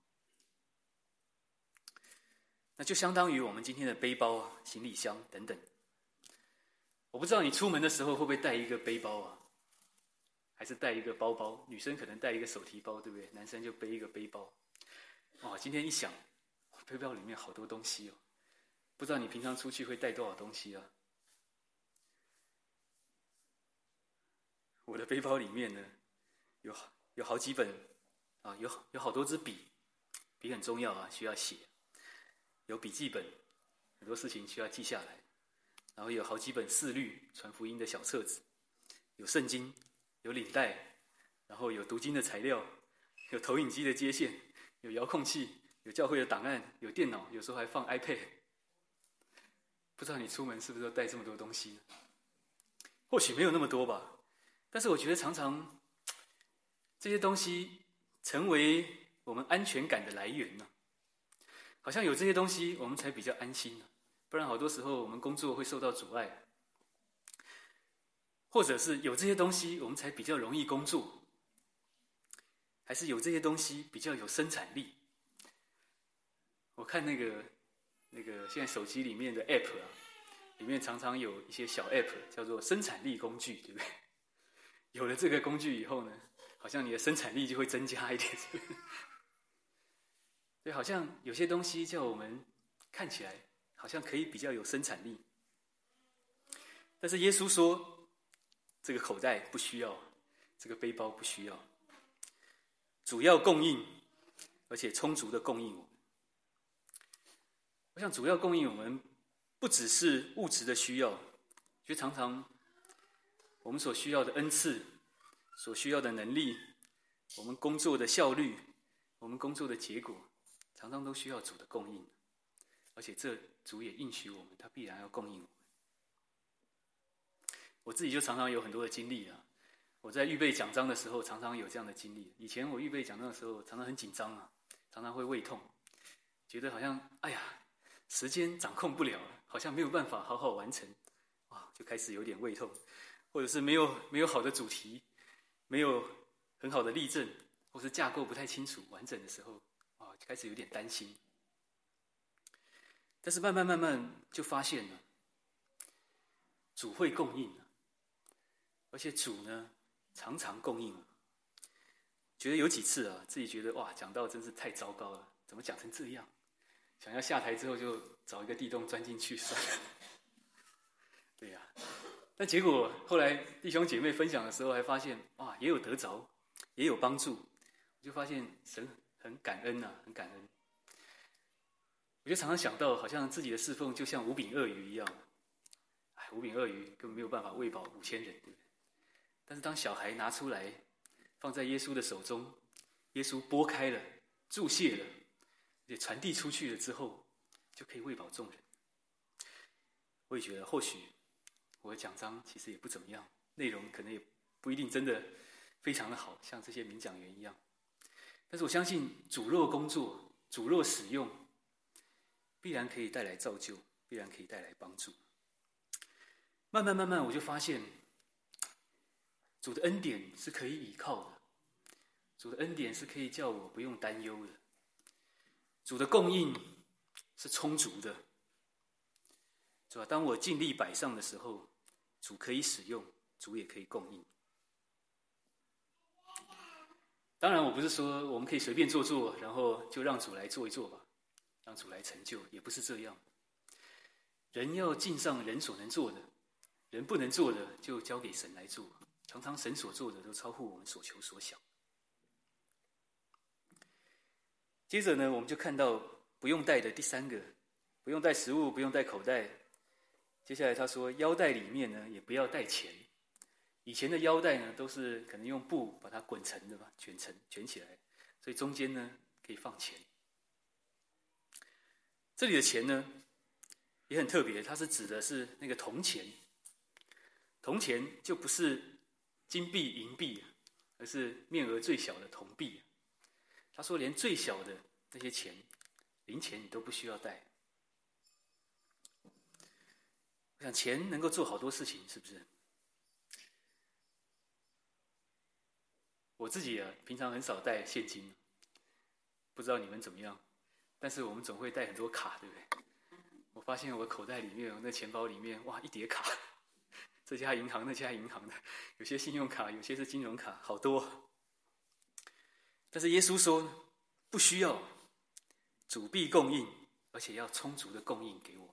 那就相当于我们今天的背包啊、行李箱等等。我不知道你出门的时候会不会带一个背包啊，还是带一个包包？女生可能带一个手提包，对不对？男生就背一个背包。哇，今天一想，背包里面好多东西哦，不知道你平常出去会带多少东西啊？我的背包里面呢，有好几本啊，有好多支笔，笔很重要啊，需要写。有笔记本，很多事情需要记下来，然后有好几本四律传福音的小册子，有圣经，有领带，然后有读经的材料，有投影机的接线，有遥控器，有教会的档案，有电脑，有时候还放 iPad。不知道你出门是不是都带这么多东西呢？或许没有那么多吧，但是我觉得常常这些东西成为我们安全感的来源呢。好像有这些东西，我们才比较安心，不然好多时候我们工作会受到阻碍，或者是有这些东西，我们才比较容易工作，还是有这些东西比较有生产力。我看那个现在手机里面的 App 啊，里面常常有一些小 App 叫做生产力工具，对不对？有了这个工具以后呢，好像你的生产力就会增加一点。所以好像有些东西叫我们看起来好像可以比较有生产力，但是耶稣说这个口袋不需要，这个背包不需要，主要供应，而且充足的供应我们。我想主要供应我们不只是物质的需要，就常常我们所需要的恩赐，所需要的能力，我们工作的效率，我们工作的结果，常常都需要主的供应，而且这主也应许我们，他必然要供应我们。我自己就常常有很多的经历啊，我在预备讲章的时候，常常有这样的经历。以前我预备讲章的时候，常常很紧张啊，常常会胃痛，觉得好像时间掌控不了，好像没有办法好好完成，就开始有点胃痛，或者是没有好的主题，没有很好的例证，或是架构不太清楚完整的时候，就开始有点担心。但是慢慢就发现了，主会供应，而且主呢常常供应。觉得有几次啊，自己觉得讲道真是太糟糕了，怎么讲成这样？想要下台之后就找一个地洞钻进去算了。对呀，但结果后来弟兄姐妹分享的时候，还发现也有得着，也有帮助。我就发现神很感恩啊，很感恩。我就常常想到，好像自己的侍奉就像五饼二鱼一样，五饼二鱼根本没有办法喂饱5000人，对不对？但是当小孩拿出来放在耶稣的手中，耶稣拨开了，注谢了，也传递出去了之后，就可以喂饱众人。我也觉得，或许我的讲章其实也不怎么样，内容可能也不一定真的非常的好，像这些名讲员一样。但是我相信，主若工作，主若使用，必然可以带来造就，必然可以带来帮助。慢慢，我就发现，主的恩典是可以倚靠的，主的恩典是可以叫我不用担忧的，主的供应是充足的，是吧？当我尽力摆上的时候，主可以使用，主也可以供应。当然，我不是说我们可以随便做，然后就让主来做一做吧，让主来成就，也不是这样。人要尽上人所能做的，人不能做的就交给神来做。常常神所做的都超乎我们所求所想。接着呢，我们就看到不用带的第三个，不用带食物，不用带口袋。接下来他说，腰带里面呢也不要带钱， 以前的腰带呢，都是可能用布把它滚成的嘛，卷起来，所以中间呢可以放钱。这里的钱呢也很特别，它是指的是那个铜钱。铜钱就不是金币、银币，而是面额最小的铜币。他说，连最小的那些钱、零钱你都不需要带。我想钱能够做好多事情，是不是？我自己平常很少带现金，不知道你们怎么样，但是我们总会带很多卡，对不对？我发现我口袋里面，我那钱包里面，哇，一叠卡，这家银行那家银行的，有些信用卡，有些是金融卡，好多。但是耶稣说，不需要，主必供应，而且要充足的供应给我们。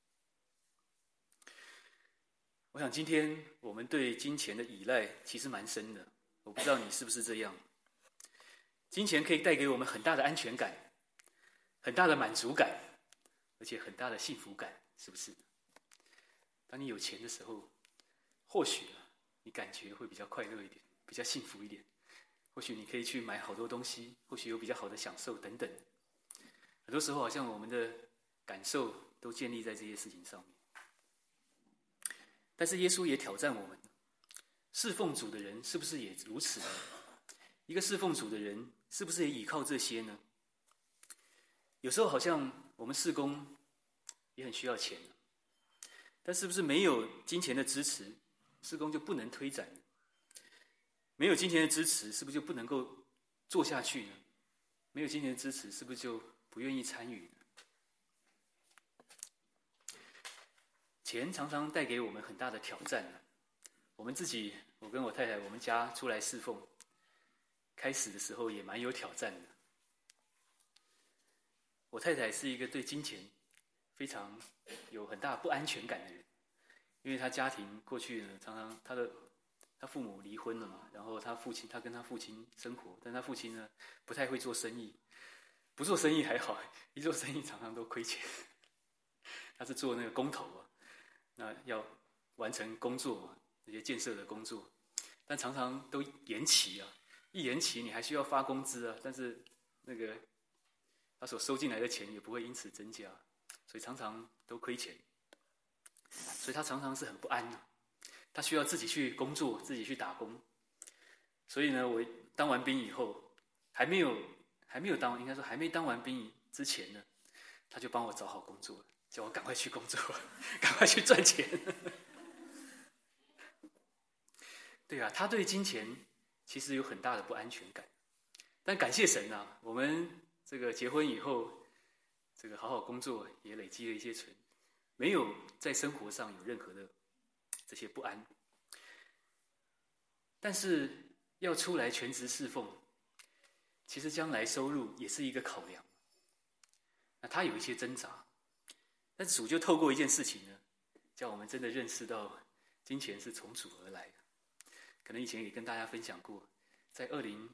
我想今天我们对金钱的依赖其实蛮深的，我不知道你是不是这样。金钱可以带给我们很大的安全感，很大的满足感，而且很大的幸福感，是不是？当你有钱的时候，或许你感觉会比较快乐一点，比较幸福一点。或许你可以去买好多东西，或许有比较好的享受等等。很多时候好像我们的感受都建立在这些事情上面。但是耶稣也挑战我们，侍奉主的人是不是也如此呢？一个侍奉主的人是不是也依靠这些呢？有时候好像我们事工也很需要钱，但是不是没有金钱的支持，事工就不能推展？没有金钱的支持，是不是就不能够做下去呢？没有金钱的支持，是不是就不愿意参与呢？钱常常带给我们很大的挑战。我们自己，我跟我太太，我们家出来侍奉，开始的时候也蛮有挑战的。我太太是一个对金钱非常有很大不安全感的人，因为她家庭过去呢，常常他父母离婚了嘛，然后他跟他父亲生活，但他父亲呢不太会做生意，不做生意还好，一做生意常常都亏钱。他是做那个工头那要完成工作这些建设的工作，但常常都延期一延期你还需要发工资但是那个他所收进来的钱也不会因此增加，所以常常都亏钱，所以他常常是很不安他需要自己去工作，自己去打工。所以呢，我当完兵以后，还没当，应该说还没当完兵之前呢，他就帮我找好工作了，叫我赶快去工作，赶快去赚钱。对他对金钱其实有很大的不安全感，但感谢神我们这个结婚以后，这个好好工作也累积了一些存，没有在生活上有任何的这些不安。但是要出来全职侍奉，其实将来收入也是一个考量。那他有一些挣扎，但是主就透过一件事情呢，叫我们真的认识到金钱是从主而来的。可能以前也跟大家分享过，在应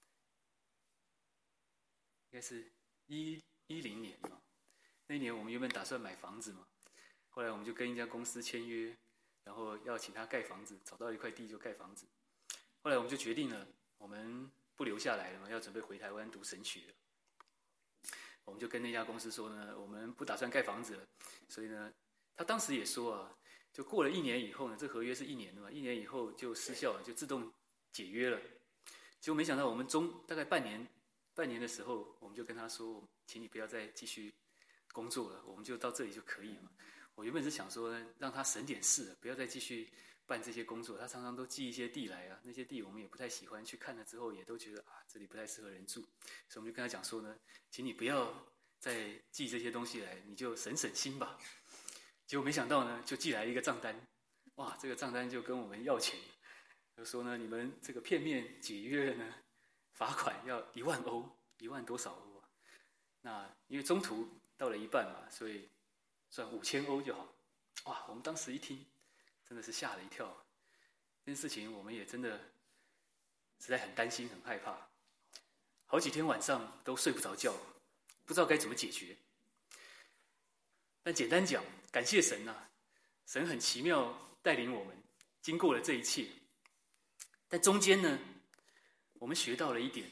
该是2010年那一年我们原本打算买房子嘛，后来我们就跟一家公司签约，然后要请他盖房子，找到一块地就盖房子。后来我们就决定了，我们不留下来了嘛，要准备回台湾读神学了。我们就跟那家公司说呢，我们不打算盖房子了，所以呢，他当时也说就过了1年以后呢，这合约是1年的嘛，1年以后就失效了，就自动解约了。结果没想到我们大概半年的时候，我们就跟他说，请你不要再继续工作了，我们就到这里就可以了。我原本是想说呢，让他省点事，不要再继续办这些工作。他常常都寄一些地来那些地我们也不太喜欢，去看了之后也都觉得这里不太适合人住，所以我们就跟他讲说呢，请你不要再寄这些东西来，你就省心吧。结果没想到呢，就寄来一个账单，哇，这个账单就跟我们要钱，就说呢，你们这个片面解约了呢，罚款要1万欧，1万多少欧那因为中途到了一半嘛，所以算5000欧就好。哇，我们当时一听，真的是吓了一跳。这件事情我们也真的实在很担心、很害怕，好几天晚上都睡不着觉，不知道该怎么解决。但简单讲，感谢神神很奇妙带领我们经过了这一切。 但中间呢，我们学到了一点，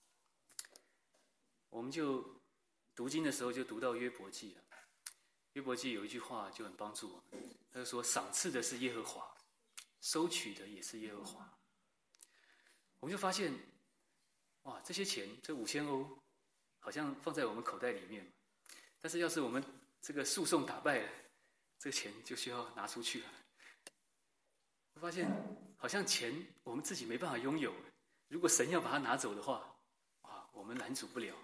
我们就读经的时候就读到约伯记了。约伯记有一句话就很帮助我们，他就说：“赏赐的是耶和华，收取的也是耶和华。”我们就发现，哇，这些钱，这$5000，好像放在我们口袋里面，但是要是我们这个诉讼打败了，这个钱就需要拿出去了。我发现，好像钱我们自己没办法拥有，如果神要把它拿走的话，哇，我们拦阻不了。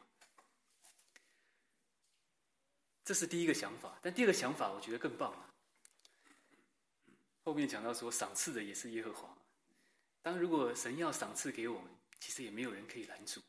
这是第一个想法，但第二个想法我觉得更棒了。后面讲到说，赏赐的也是耶和华。当如果神要赏赐给我们，其实也没有人可以拦阻。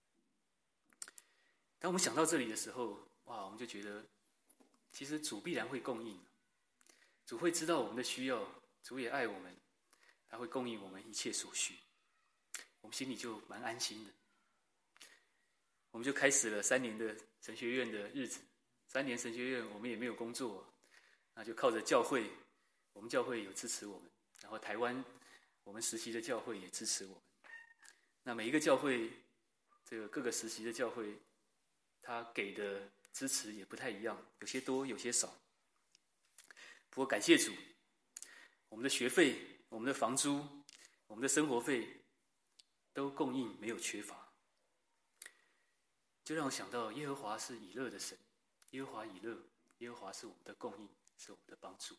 当我们想到这里的时候，哇，我们就觉得，其实主必然会供应，主会知道我们的需要，主也爱我们，他会供应我们一切所需，我们心里就蛮安心的。我们就开始了3年的神学院的日子。3年神学院我们也没有工作，那就靠着教会，我们教会有支持我们，然后台湾我们实习的教会也支持我们。那每一个教会，这个各个实习的教会，他给的支持也不太一样，有些多，有些少。不过感谢主，我们的学费、我们的房租、我们的生活费都供应，没有缺乏。就让我想到耶和华是以勒的神。耶和华以勒，耶和华是我们的供应，是我们的帮助。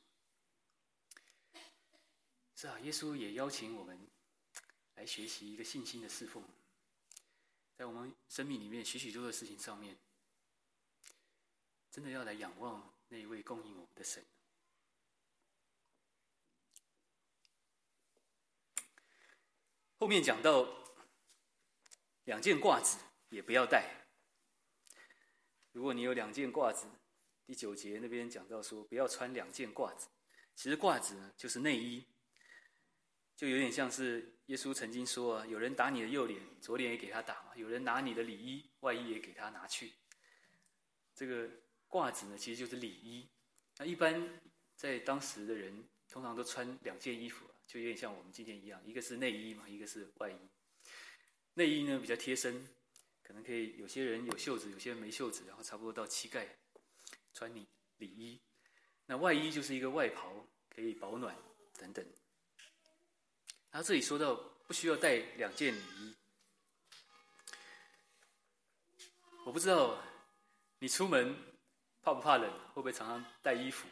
是啊，耶稣也邀请我们来学习一个信心的侍奉，在我们生命里面许许多多的事情上面，真的要来仰望那一位供应我们的神。后面讲到2件褂子也不要带。如果你有2件褂子，第9节那边讲到说不要穿2件褂子。其实褂子呢就是内衣，就有点像是耶稣曾经说有人打你的右脸，左脸也给他打嘛；有人拿你的里衣，外衣也给他拿去。这个褂子呢其实就是里衣。那一般在当时的人通常都穿2件衣服，就有点像我们今天一样，一个是内衣嘛，一个是外衣。内衣呢比较贴身，可能可以有些人有袖子，有些人没袖子，然后差不多到膝盖穿里衣。那外衣就是一个外袍，可以保暖等等。他这里说到不需要带2件里衣。我不知道你出门怕不怕冷，会不会常常带衣服？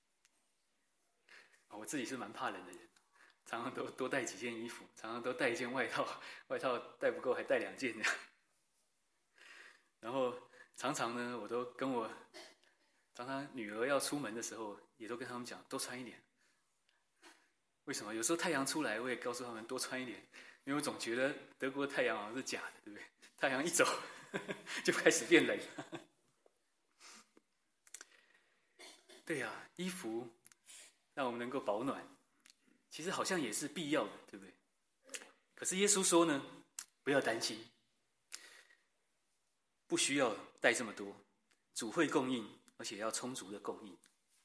我自己是蛮怕冷的人，常常都多带几件衣服，常常都带1件外套，外套带不够还带2件这样。然后常常呢，我都跟我常常女儿要出门的时候，也都跟他们讲多穿一点。为什么？有时候太阳出来，我也告诉他们多穿一点，因为我总觉得德国太阳好像是假的，对不对？太阳一走就开始变冷。对啊，衣服让我们能够保暖，其实好像也是必要的，对不对？可是耶稣说呢，不要担心，不需要带这么多，主会供应，而且要充足的供应。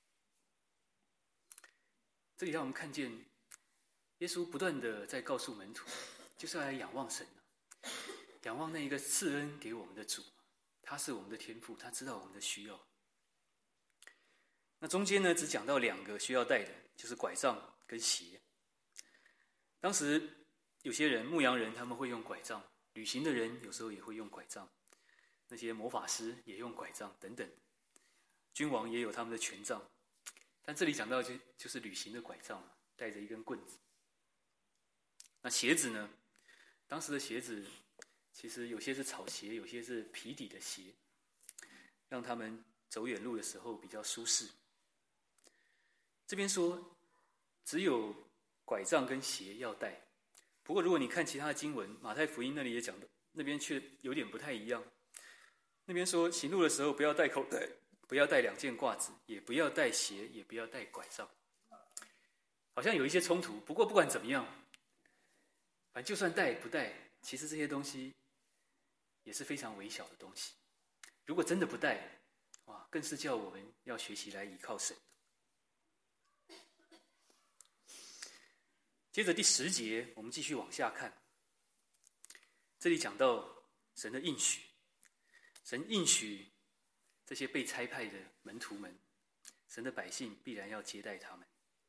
这里让我们看见耶稣不断的在告诉门徒，就是要来仰望神，仰望那一个赐恩给我们的主，他是我们的天父，他知道我们的需要。那中间呢，只讲到2个需要带的，就是拐杖跟鞋。当时有些人，牧羊人他们会用拐杖，旅行的人有时候也会用拐杖，那些魔法师也用拐杖等等，君王也有他们的权杖。但这里讲到就是旅行的拐杖，带着一根棍子。那鞋子呢？当时的鞋子其实有些是草鞋，有些是皮底的鞋，让他们走远路的时候比较舒适。这边说只有拐杖跟鞋要带，不过如果你看其他的经文，马太福音那里也讲的，那边却有点不太一样。那边说行路的时候不要带口袋，不要带2件褂子，也不要带鞋，也不要带拐杖，好像有一些冲突。不过不管怎么样，反正就算带不带，其实这些东西也是非常微小的东西。如果真的不带，哇，更是叫我们要学习来依靠神。接接着第10节，我们继续往下看。这里讲到神的应许，神应许这些被差派的门徒们，神的百姓必然要接待他们。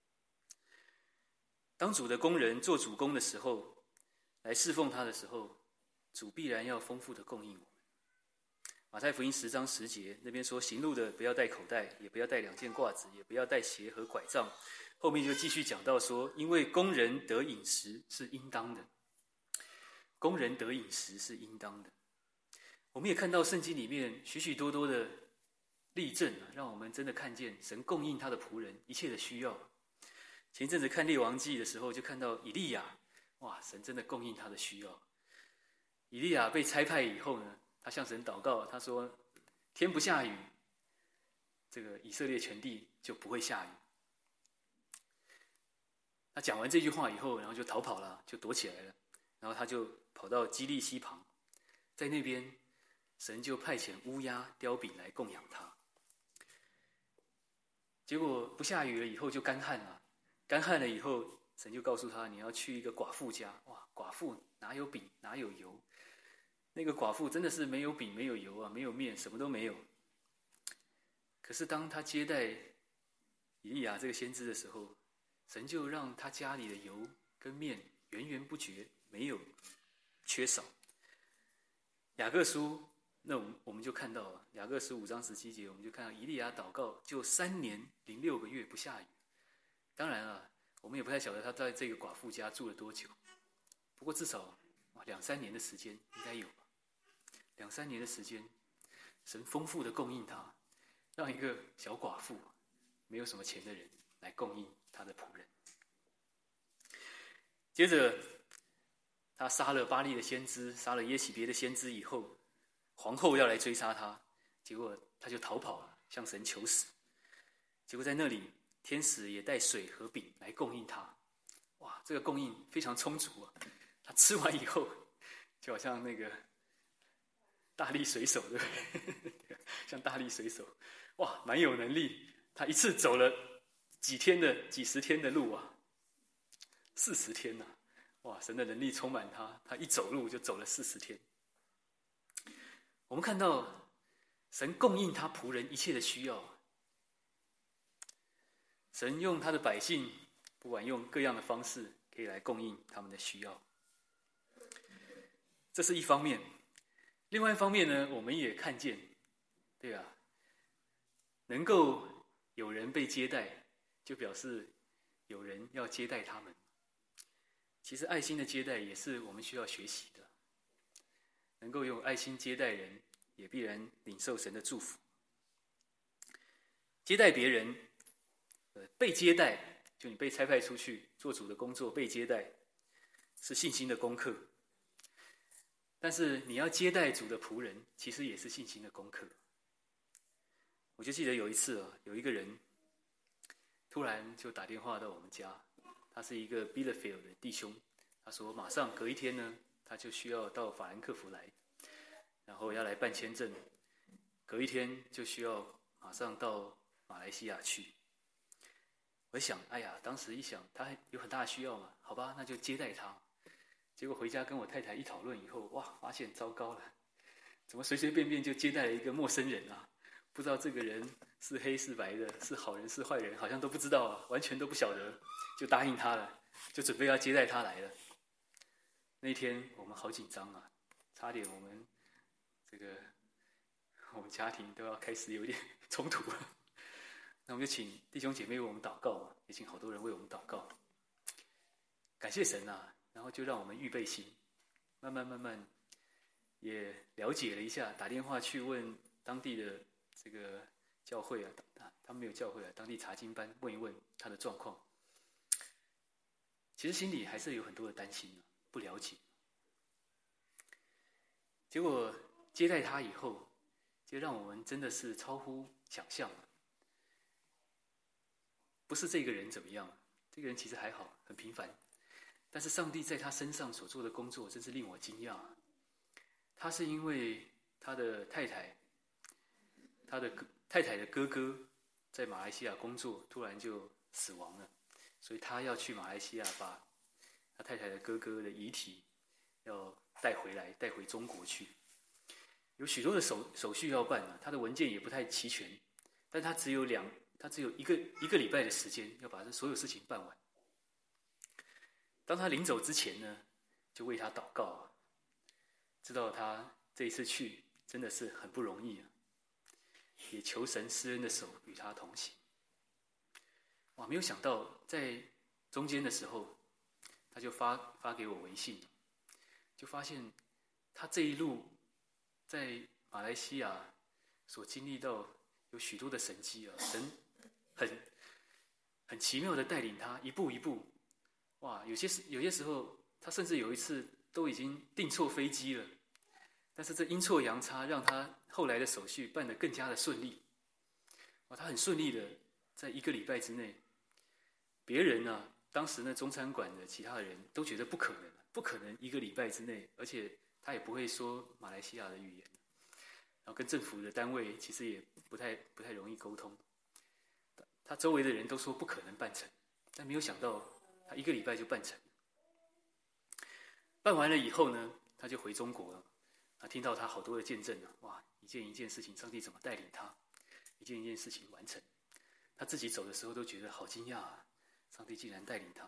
当主的工人做主工的时候，来侍奉他的时候，主必然要丰富的供应我们。马太福音10章10节那边说，行路的不要带口袋，也不要带2件褂子，也不要带鞋和拐杖。后面就继续讲到说，因为工人得饮食是应当的，工人得饮食是应当的。我们也看到圣经里面许许多多的例证，让我们真的看见神供应他的仆人一切的需要。前一阵子看列王记的时候，就看到以利亚，哇，神真的供应他的需要。以利亚被差派以后呢，他向神祷告，他说天不下雨，这个以色列全地就不会下雨。他讲完这句话以后，然后就逃跑了，就躲起来了。然后他就跑到基利溪旁，在那边神就派遣乌鸦叼饼来供养他。结果不下雨了以后就干旱了，干旱了以后神就告诉他，你要去一个寡妇家。哇，寡妇哪有饼哪有油，那个寡妇真的是没有饼没有油啊，没有面，什么都没有。可是当他接待以利亚这个先知的时候，神就让他家里的油跟面源源不绝，没有缺少。雅各书，那我们就看到了雅各书5章17节，我们就看到以利亚祷告就3年06个月不下雨。当然啊，我们也不太晓得他在这个寡妇家住了多久，不过至少2-3年的时间应该有吧。2-3年的时间，神丰富的供应他，让一个小寡妇没有什么钱的人来供应他的仆人。接着他杀了巴力的先知，杀了耶洗别的先知以后，皇后要来追杀他，结果他就逃跑了，向神求死。结果在那里天使也带水和饼来供应他。哇，这个供应非常充足啊！他吃完以后就好像那个大力水手，对不对？像大力水手，哇，蛮有能力。他一次走了几十天的路啊，40天啊！哇，神的能力充满他，他一走路就走了40天。我们看到神供应他仆人一切的需要，神用他的百姓，不管用各样的方式，可以来供应他们的需要。这是一方面。另外一方面呢，我们也看见，对啊，能够有人被接待，就表示有人要接待他们。其实爱心的接待也是我们需要学习的，能够用爱心接待人，也必然领受神的祝福。接待别人，被接待，就你被差派出去做主的工作，被接待是信心的功课。但是你要接待主的仆人，其实也是信心的功课。我就记得有一次有一个人突然就打电话到我们家，他是一个 Bielefeld 的弟兄，他说马上隔一天呢，他就需要到法兰克福来，然后要来办签证，隔一天就需要马上到马来西亚去。我想，哎呀，当时一想，他有很大的需要嘛，好吧，那就接待他。结果回家跟我太太一讨论以后，哇，发现糟糕了，怎么随随便便就接待了一个陌生人啊？不知道这个人是黑是白的，是好人是坏人，好像都不知道啊，完全都不晓得，就答应他了，就准备要接待他来了。那天我们好紧张啊，差点我们家庭都要开始有点冲突了。那我们就请弟兄姐妹为我们祷告嘛，也请好多人为我们祷告。感谢神啊，然后就让我们预备心，慢慢也了解了一下，打电话去问当地的这个教会啊，他们没有教会啊，当地查经班问一问他的状况。其实心里还是有很多的担心，不了解。结果接待他以后，就让我们真的是超乎想象。不是这个人怎么样，这个人其实还好，很平凡。但是上帝在他身上所做的工作真是令我惊讶。他是因为他的太太的哥哥在马来西亚工作，突然就死亡了，所以他要去马来西亚把他太太的哥哥的遗体要带回中国去，有许多的手续要办他的文件也不太齐全，但他只有一个礼拜的时间要把这所有事情办完。当他临走之前呢，就为他祷告知道他这一次去真的是很不容易也求神施恩的手与他同行。没有想到在中间的时候，他就发给我微信，就发现他这一路在马来西亚所经历到有许多的神迹神很奇妙的带领他一步一步。有些时候他甚至有一次都已经订错飞机了，但是这阴错阳差让他后来的手续办得更加的顺利。他很顺利的在1个礼拜之内，别人当时呢中餐馆的其他的人都觉得不可能1个礼拜之内，而且他也不会说马来西亚的语言，然后跟政府的单位其实也不太容易沟通。他周围的人都说不可能办成，但没有想到他1个礼拜就办成。办完了以后呢，他就回中国了。听到他好多的见证一件一件事情，上帝怎么带领他，一件一件事情完成。他自己走的时候都觉得好惊讶上帝竟然带领他。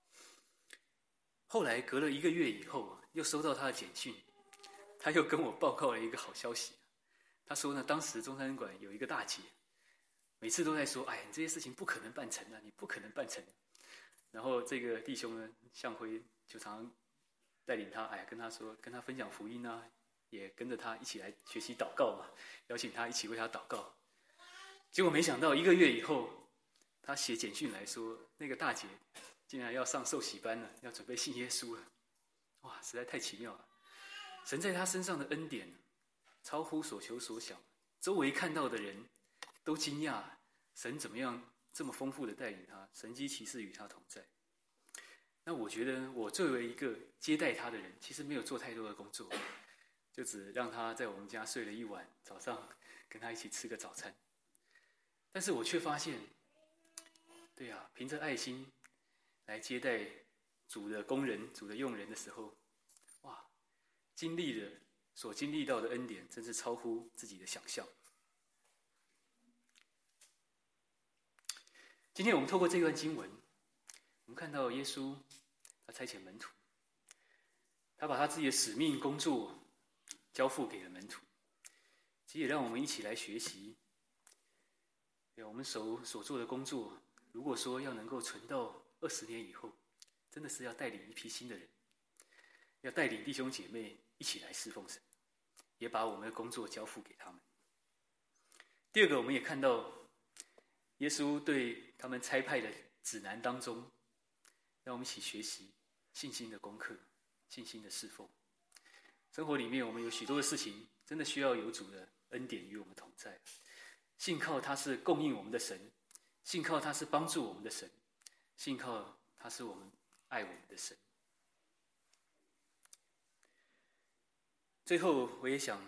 后来隔了1个月以后又收到他的简讯，他又跟我报告了一个好消息。他说呢，当时中餐馆有一个大姐，每次都在说：“哎，你这些事情不可能办成你不可能办成。”然后这个弟兄呢，向辉就常常带领他，跟他分享福音也跟着他一起来学习祷告邀请他一起为他祷告。结果没想到1个月以后，他写简讯来说，那个大姐竟然要上受洗班了，要准备信耶稣了。实在太奇妙了！神在他身上的恩典超乎所求所想，周围看到的人都惊讶，神怎么样这么丰富的带领他，神迹奇事与他同在。那我觉得我作为一个接待他的人，其实没有做太多的工作，就只让他在我们家睡了1晚，早上跟他一起吃个早餐。但是我却发现，凭着爱心来接待主的工人、主的用人的时候，所经历到的恩典真是超乎自己的想象。今天我们透过这段经文，我们看到耶稣他差遣门徒，他把他自己的使命工作交付给了门徒，其实也让我们一起来学习。我们所做的工作，如果说要能够存到20年以后，真的是要带领一批新的人，要带领弟兄姐妹一起来侍奉神，也把我们的工作交付给他们。第二个，我们也看到耶稣对他们差派的指南当中，让我们一起学习信心的功课，信心的侍奉。生活里面我们有许多的事情，真的需要有主的恩典与我们同在，信靠他是供应我们的神，信靠他是帮助我们的神，信靠他是我们爱我们的神。最后我也想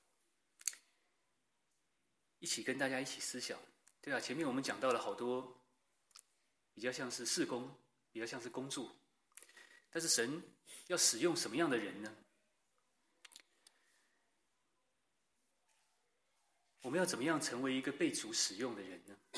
一起跟大家一起思想，前面我们讲到了好多比较像是事工，比较像是工作，但是神要使用什么样的人呢？我们要怎么样成为一个被主使用的人呢？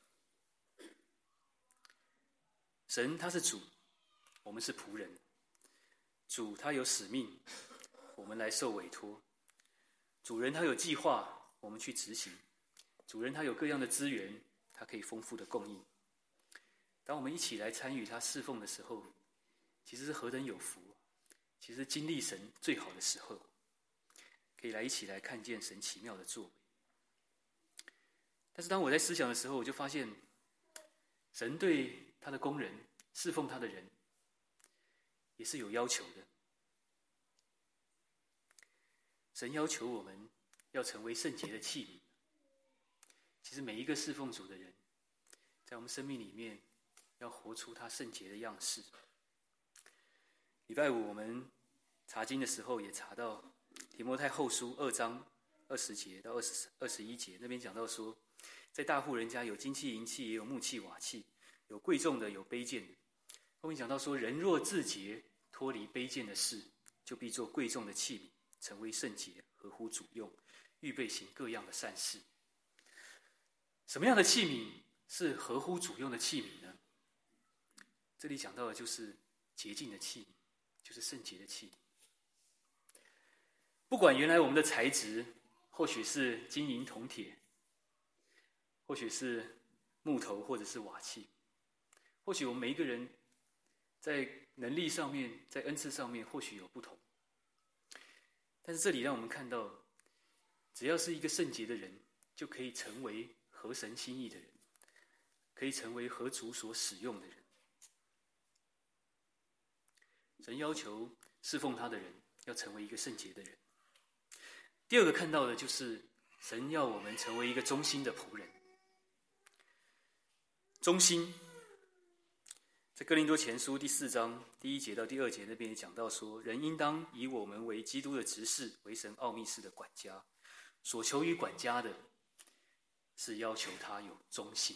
神他是主，我们是仆人。主他有使命，我们来受委托。主人他有计划，我们去执行。主人他有各样的资源，他可以丰富的供应。当我们一起来参与他侍奉的时候，其实是何等有福，其实经历神最好的时候，可以一起来看见神奇妙的作为。但是当我在思想的时候，我就发现神对他的工人，侍奉他的人也是有要求的。神要求我们要成为圣洁的器皿。其实每一个侍奉主的人，在我们生命里面要活出他圣洁的样式。礼拜五我们查经的时候也查到提摩太后书2章20节到21节，那边讲到说，在大户人家有金器银器，也有木器瓦器，有贵重的，有卑贱的。 后面讲到说，人若自洁，脱离卑贱的事，就必做贵重的器皿，成为圣洁，合乎主用，预备行各样的善事。什么样的器皿是合乎主用的器皿呢？这里讲到的就是洁净的器皿，就是圣洁的器皿。不管原来我们的材质，或许是金银铜铁，或许是木头或者是瓦器，或许我们每一个人在能力上面，在恩赐上面或许有不同，但是这里让我们看到，只要是一个圣洁的人，就可以成为合神心意的人，可以成为合主所使用的人。神要求侍奉他的人要成为一个圣洁的人。第二个看到的就是神要我们成为一个忠心的仆人。忠心，在哥林多前书第4章第1节到第2节那边也讲到说，人应当以我们为基督的执事，为神奥秘事的管家。所求于管家的，是要求他有忠心。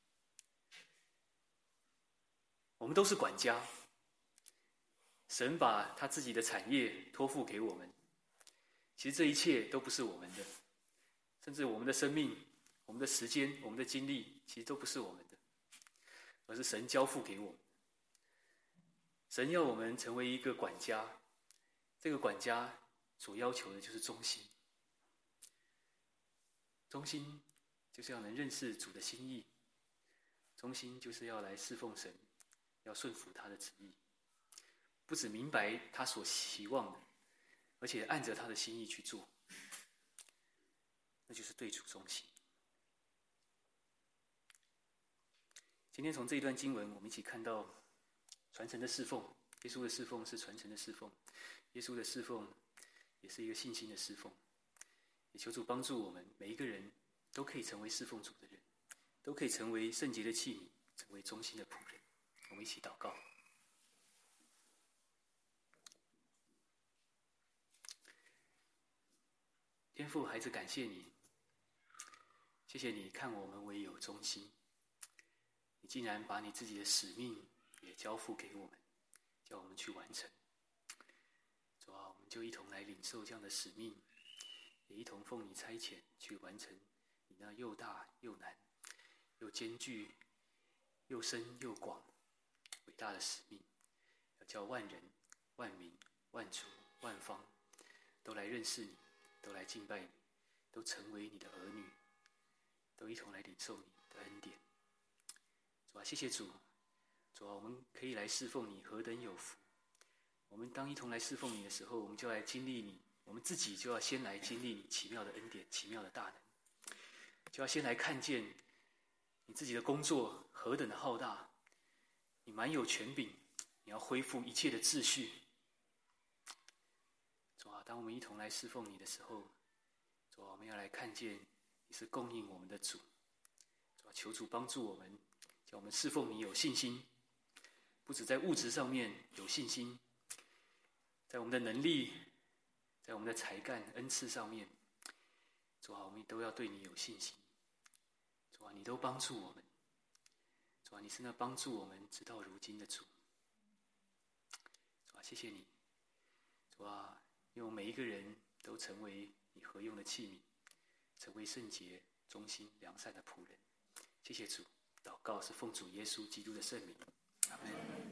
我们都是管家，神把他自己的产业托付给我们，其实这一切都不是我们的，甚至我们的生命、我们的时间、我们的精力，其实都不是我们的，而是神交付给我们。神要我们成为一个管家，这个管家所要求的就是忠心。忠心就是要能认识主的心意，忠心就是要来侍奉神，要顺服他的旨意，不只明白他所期望的，而且按着他的心意去做，那就是对主忠心。今天从这一段经文，我们一起看到传承的侍奉。耶稣的侍奉是传承的侍奉，耶稣的侍奉也是一个信心的侍奉。也求主帮助我们每一个人都可以成为侍奉主的人，都可以成为圣洁的器皿，成为忠心的仆人。我们一起祷告。天父，孩子感谢你，谢谢你看我们唯有忠心，你竟然把你自己的使命也交付给我们，叫我们去完成。主啊，我们就一同来领受这样的使命，也一同奉你差遣去完成你那又大又难又艰巨又深又广伟大的使命，要叫万人万民万族万方都来认识你，都来敬拜你，都成为你的儿女，都一同来领受你的恩典。主啊，谢谢主。主啊，我们可以来侍奉你，何等有福。我们当一同来侍奉你的时候，我们就来经历你，我们自己就要先来经历你奇妙的恩典，奇妙的大能，就要先来看见你自己的工作何等的浩大，你满有权柄，你要恢复一切的秩序。主啊，当我们一同来侍奉你的时候，主啊，我们要来看见你是供应我们的主。主啊，求主帮助我们，叫我们侍奉你有信心，不只在物质上面有信心，在我们的能力，在我们的才干恩赐上面，主啊，我们都要对你有信心。主啊，你都帮助我们，主啊，你是那帮助我们直到如今的主。主啊，谢谢你。主啊，用每一个人都成为你合用的器皿，成为圣洁、忠心、良善的仆人。谢谢主，祷告是奉主耶稣基督的圣名，阿们。